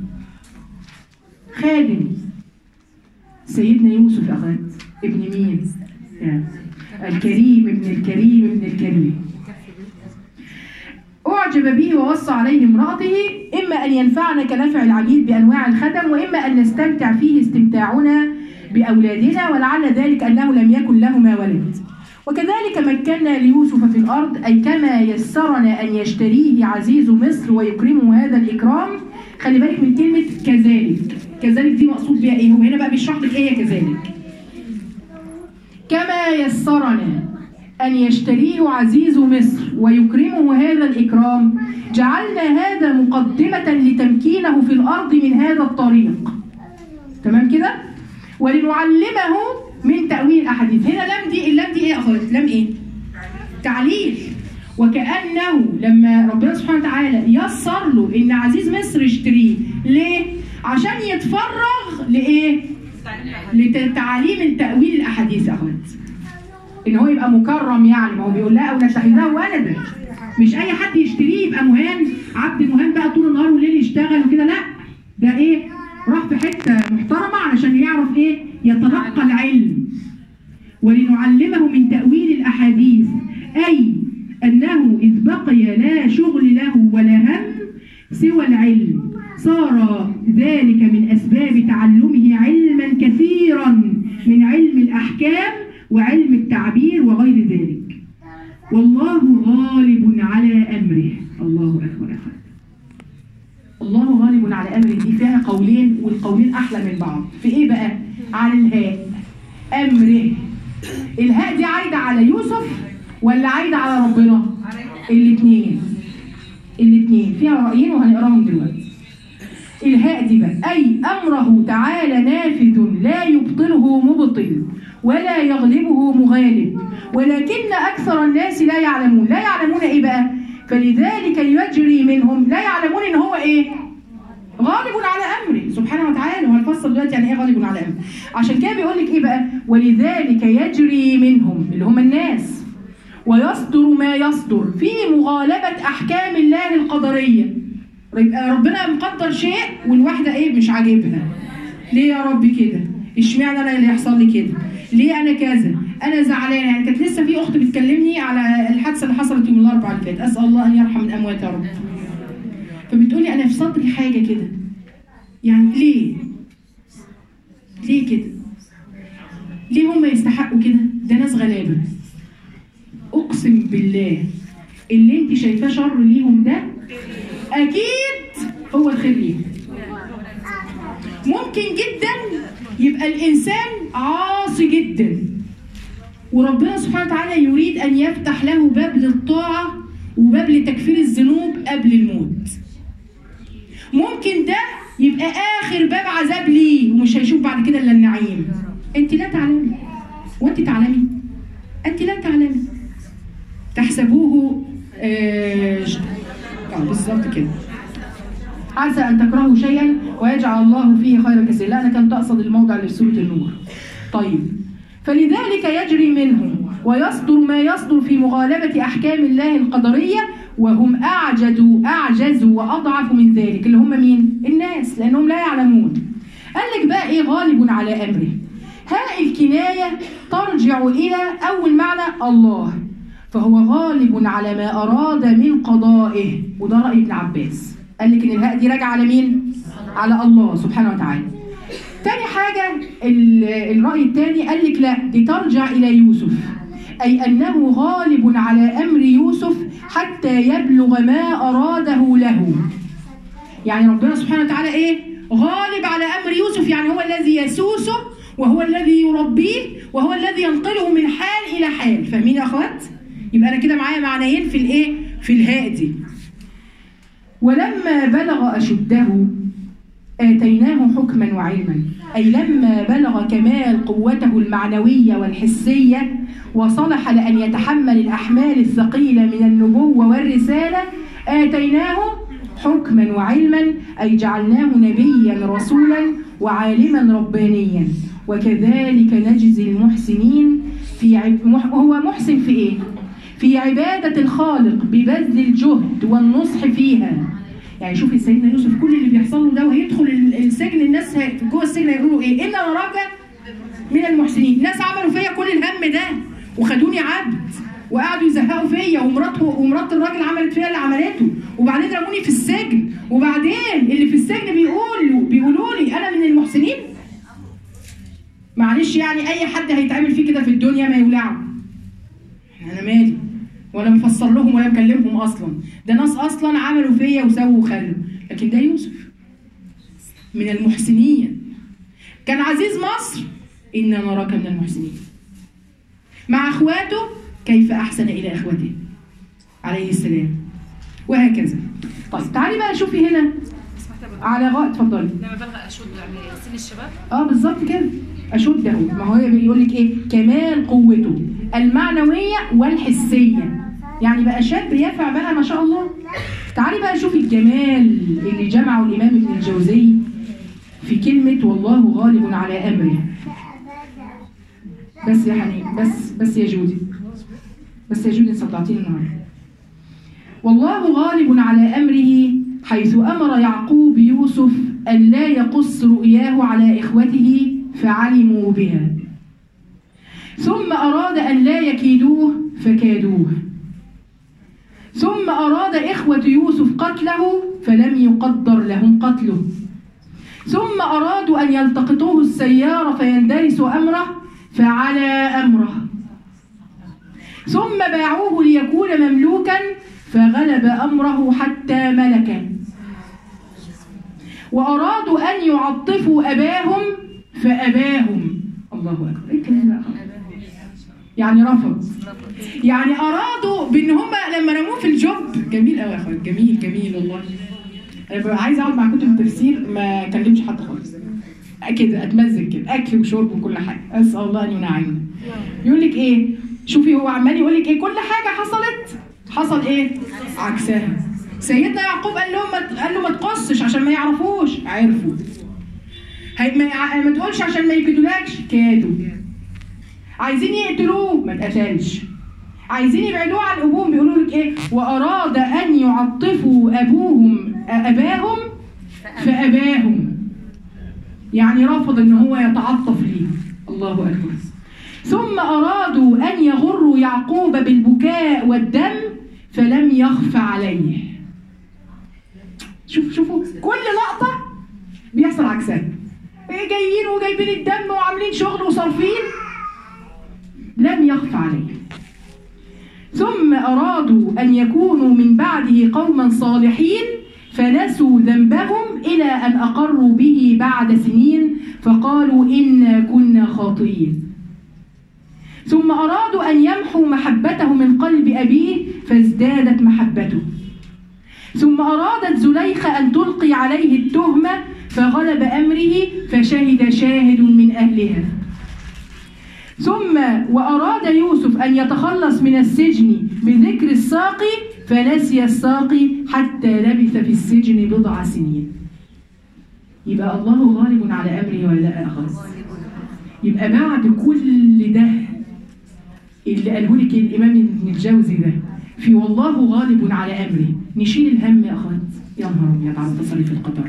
خادم. سيدنا يوسف يا اخوات ابن مين؟ الكريم ابن الكريم ابن الكريم. أعجب به ووصى عليه امرأته إما أن ينفعنا كنفع العبيد بأنواع الخدم وإما أن نستمتع فيه استمتاعنا بأولادنا، ولعل ذلك أنه لم يكن لهما ولد. وكذلك مكنا ليوسف في الأرض، أي كما يسرنا أن يشتريه عزيز مصر ويكرمه هذا الإكرام. خلي بالك من كلمة كذلك. كذلك دي مقصود بها إيه؟ وهنا بقى بيشرح لك إيه كذلك. كما يسرنا أن يشتريه عزيز مصر ويكرمه هذا الإكرام، جعلنا هذا مقدمة لتمكينه في الأرض من هذا الطريق. تمام كده؟ ولنعلمه من تأويل الأحاديث. هنا لم دي، اللام دي إيه يا أخوات؟ لم إيه؟ تعليل. وكأنه لما ربنا سبحانه وتعالى يسر له إن عزيز مصر يشتريه، ليه؟ عشان يتفرغ لإيه؟ لتعليم التأويل الأحاديث يا أخوات. إن هو يبقى مكرم يعني، ما هو بيقول لا أو نتخذه ولدا. مش أي حد يشتريه يبقى مهان، عبد مهان بقى طول النهار والليل يشتغل وكده، لا. ده إيه؟ راح في حتة محترمة علشان يعرف إيه؟ يتلقى العلم. ولنعلمه من تأويل الأحاديث، أي أنه إذ بقي لا شغل له ولا هم سوى العلم صار ذلك من أسباب تعلمه علما كثيرا من علم الأحكام وعلم التعبير وغير ذلك. والله غالب على أمره. الله أكبر يا أخوان. الله غالب على أمره دي فيها قولين، والقولين أحلى من بعض. في إيه بقى؟ على الهاء. أمره. الهاء دي عايدة على يوسف ولا عايدة على ربنا؟ الاثنين. الاثنين فيها رأيين وهنقراهم دلوقتي. الهاء دي بقى أي أمره تعالى نافذ لا يبطله مبطل ولا يغلبه مغالب، ولكن أكثر الناس لا يعلمون. لا يعلمون إيه بقى؟ فلذلك يجري منهم. لا يعلمون إن هو إيه؟ غالب على أمره سبحانه وتعالى. وهنفصل دلوقتي يعني إيه غالب على أمره. عشان كده بيقول لك إيه بقى؟ ولذلك يجري منهم اللي هم الناس ويصدر ما يصدر في مغالبة أحكام الله القدرية. ربنا مقدر شيء والواحدة إيه؟ مش عاجبها. ليه يا رب كده؟ اشمعنى أنا اللي يحصل لي كده؟ ليه أنا كذا؟ أنا زعلانة. يعني كانت لسه في أخت بتكلمني على الحادثة اللي حصلت يوم الأربعاء اللي فات، أسأل الله أن يرحم الأموات يا رب. فبتقولي أنا في صدري حاجة كده. يعني ليه؟ ليه كده؟ ليه هم يستحقوا كده؟ ده ناس غلابة. أقسم بالله اللي أنت شايفاه شر ليهم ده أكيد هو الخير ليهم. ممكن جدا يبقى الإنسان عاصي جدا وربنا سبحانه وتعالى يريد أن يفتح له باب للطاعة وباب لتكفير الذنوب قبل الموت. ممكن ده يبقى آخر باب عذاب ليه ومش هيشوف بعد كده إلا النعيم. أنت لا تعلمي وأنت تعلمي. أنت لا تعلمي. تحسبوه آه بالظبط كده. عسى أن تكرهوا شيئا ويجعل الله فيه خيرا كثيرا. لا أنا كنت أقصد الموضع اللي في سورة النور. طيب فلذلك يجري منهم ويصدر ما يصدر في مغالبة أحكام الله القدرية وهم أعجزوا أعجزوا وأضعف من ذلك اللي هم مين؟ الناس، لأنهم لا يعلمون. قال لك بقى إيه غالب على أمره؟ هاء الكناية ترجع إلى أول معنى الله، فهو غالب على ما أراد من قضائه. وده رأي ابن عباس قال لك ان الهاء دي راجعه على مين؟ على الله سبحانه وتعالى. تاني حاجه الراي الثاني قال لك لا، دي ترجع الى يوسف، اي انه غالب على امر يوسف حتى يبلغ ما اراده له. يعني ربنا سبحانه وتعالى ايه؟ غالب على امر يوسف، يعني هو الذي يسوسه وهو الذي يربيه وهو الذي ينقله من حال الى حال. فاهمين يا اخوات؟ يبقى انا كده معايا معنيين في الايه؟ في الهاء دي. ولما بلغ اشده آتيناه حكما وعلما، أي لما بلغ كمال قوته المعنوية والحسية وصلح لأن يتحمل الأحمال الثقيلة من النبوة والرسالة آتيناه حكما وعلما، أي جعلناه نبيا رسولا وعالما ربانيا. وكذلك نجزي المحسنين في عب... هو محسن في إيه؟ في عبادة الخالق ببذل الجهد والنصح فيها. يعني شوفي سيدنا يوسف كل اللي بيحصل له ده وهيدخل السجن، الناس جوه السجن هيقولوا ايه؟ إن نراك من المحسنين. ناس عملوا فيا كل الهم ده وخدوني عبد وقعدوا يزهقوا فيا، ومراته ومرات الراجل عملت فيا اللي عملته، وبعدين رموني في السجن، وبعدين اللي في السجن بيقولوا بيقولوا لي انا من المحسنين. معلش يعني اي حد هيتعمل فيه كده في الدنيا ما يولعه. انا مالي؟ ولا مفسر لهم ولا مكلمهم اصلا، ده ناس اصلا عملوا فيا وسووا وخلوا، لكن ده يوسف من المحسنين. كان عزيز مصر إن نراك من المحسنين. مع اخواته كيف احسن الى اخوته عليه السلام، وهكذا. طيب تعالي بقى شوفي هنا على غاء، اتفضلي. لما بلغ اشد يعني سن الشباب. اه بالظبط كده، اشده. ما هو بيقول لك ايه؟ كمال قوته المعنويه والحسيه، يعني بقى شاب بينفع بقى ما شاء الله. تعالي بقى شوفي الجمال اللي جمعه الامام ابن الجوزي في كلمه والله غالب على امره. بس يا حنين، بس بس يا جودي، بس يا جودي صدعتيني النهارده. والله غالب على امره حيث امر يعقوب يوسف ان لا يقص رؤياه على اخوته فعلموا بها، ثم اراد ان لا يكيدوه فكادوه، ثم اراد اخوه يوسف قتله فلم يقدر لهم قتله، ثم ارادوا ان يلتقطوه السياره فيندرسوا امره فعلى امره، ثم باعوه ليكون مملوكا فغلب امره حتى ملكا، وارادوا ان يعطفوا اباهم فاباهم. الله اكبر، ايه الكلام ده؟ يعني رفض، يعني ارادوا بان هم لما رموه في الجب. جميل قوي يا اخوات، جميل جميل والله. انا ببقى عايزه اقعد مع كتب التفسير ما اكلمش حد خالص كده، اتمزج كده، اكل وشرب وكل حاجه، اسال الله ان ينعمنا. يقول لك ايه؟ شوفي هو عمال يقول لك ايه؟ كل حاجه حصلت حصل ايه؟ عكسها. سيدنا يعقوب قال لهم ما قال له ما تقصش عشان ما يعرفوش، عرفوا. هي ما, ما تقولش عشان ما يكيدولكش، كادوا. عايزين يقتلوه، ما اتقتلش. عايزين يبعدوه عن ابوهم، بيقولوا لك ايه؟ واراد ان يعطفوا ابوهم اباهم فاباهم، يعني رفض ان هو يتعطف ليه. الله اكبر. ثم ارادوا ان يغروا يعقوب بالبكاء والدم فلم يخف عليه. شوف شوفوا كل لقطه بيحصل عكسها. ايه جايين وجايبين الدم وعاملين شغل وصارفين، لم يخف عليه. ثم ارادوا ان يكونوا من بعده قوما صالحين فنسوا ذنبهم الى ان اقروا به بعد سنين فقالوا انا كنا خاطئين. ثم ارادوا ان يمحوا محبته من قلب ابيه فازدادت محبته. ثم ارادت زليخه ان تلقي عليه التهمه فغلب امره فشهد شاهد من اهلها. ثم واراد يوسف ان يتخلص من السجن بذكر الساقي فنسي الساقي حتى لبث في السجن بضع سنين. يبقى الله غالب على امره ولا لا خالص؟ يبقى بعد كل ده اللي قاله لك الامام ابن الجوزي ده في والله غالب على امره، نشيل الهم يا اخوات. يا نهار ابيض على تصريف القدر.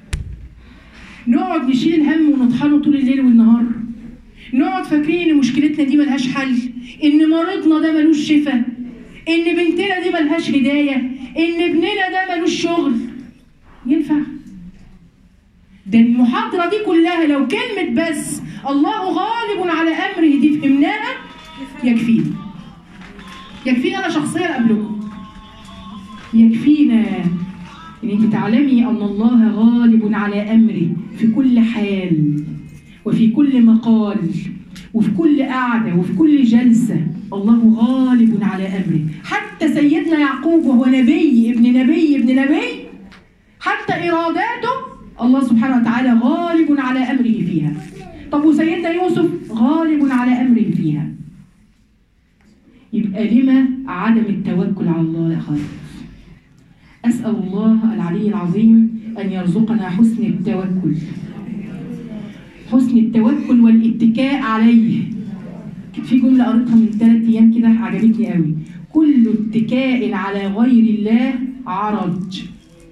نقعد نشيل الهم ونطحنه طول الليل والنهار، نقعد فاكرين ان مشكلتنا دي ملهاش حل، ان مرضنا ده ملوش شفاء، ان بنتنا دي ملهاش هدايه، ان ابننا ده ملوش شغل. ينفع؟ ده المحاضرة دي كلها لو كلمة بس الله غالب على أمره دي فهمناها يكفينا. يكفينا أنا شخصيا قبلكم. يكفينا إن أنت تعلمي أن الله غالب على أمره في كل حال وفي كل مقال وفي كل قعدة وفي كل جلسة. الله غالب على أمره. حتى سيدنا يعقوب وهو نبي ابن نبي ابن نبي حتى إراداته الله سبحانه وتعالى غالب على أمره فيها. طب وسيدنا يوسف غالب على أمره فيها. يبقى لما عدم التوكل على الله يا خالد؟ أسأل الله العلي العظيم أن يرزقنا حسن التوكل، حسن التوكل والاتكاء عليه. في جملة قريتها من ثلاث أيام كده عجبتني قوي: كل اتكاء على غير الله عرج.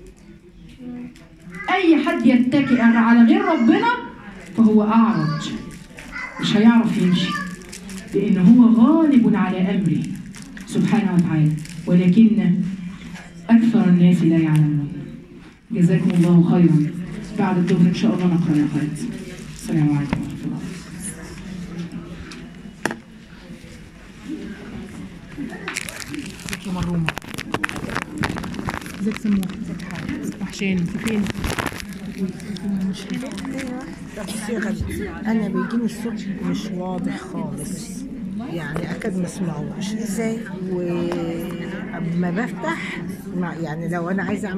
أي حد يتكئ على غير ربنا فهو أعرج، مش هيعرف يمشي، لأن هو غالب على أمره سبحانه وتعالى، ولكن أكثر الناس لا يعلمون. جزاكم الله خيرا. بعد الظهر إن شاء الله نقرأ يا خالد. السلام عليكم ورحمة الله. ازيك يا مرومة؟ ازيك سموح؟ ازيك حاجة؟ وحشاني. انت فين؟ مش بصي يا غالي، انا بيجيني الصوت مش واضح خالص، يعني اكاد ما اسمعوش. ازاي؟ واما بفتح يعني لو انا عايزه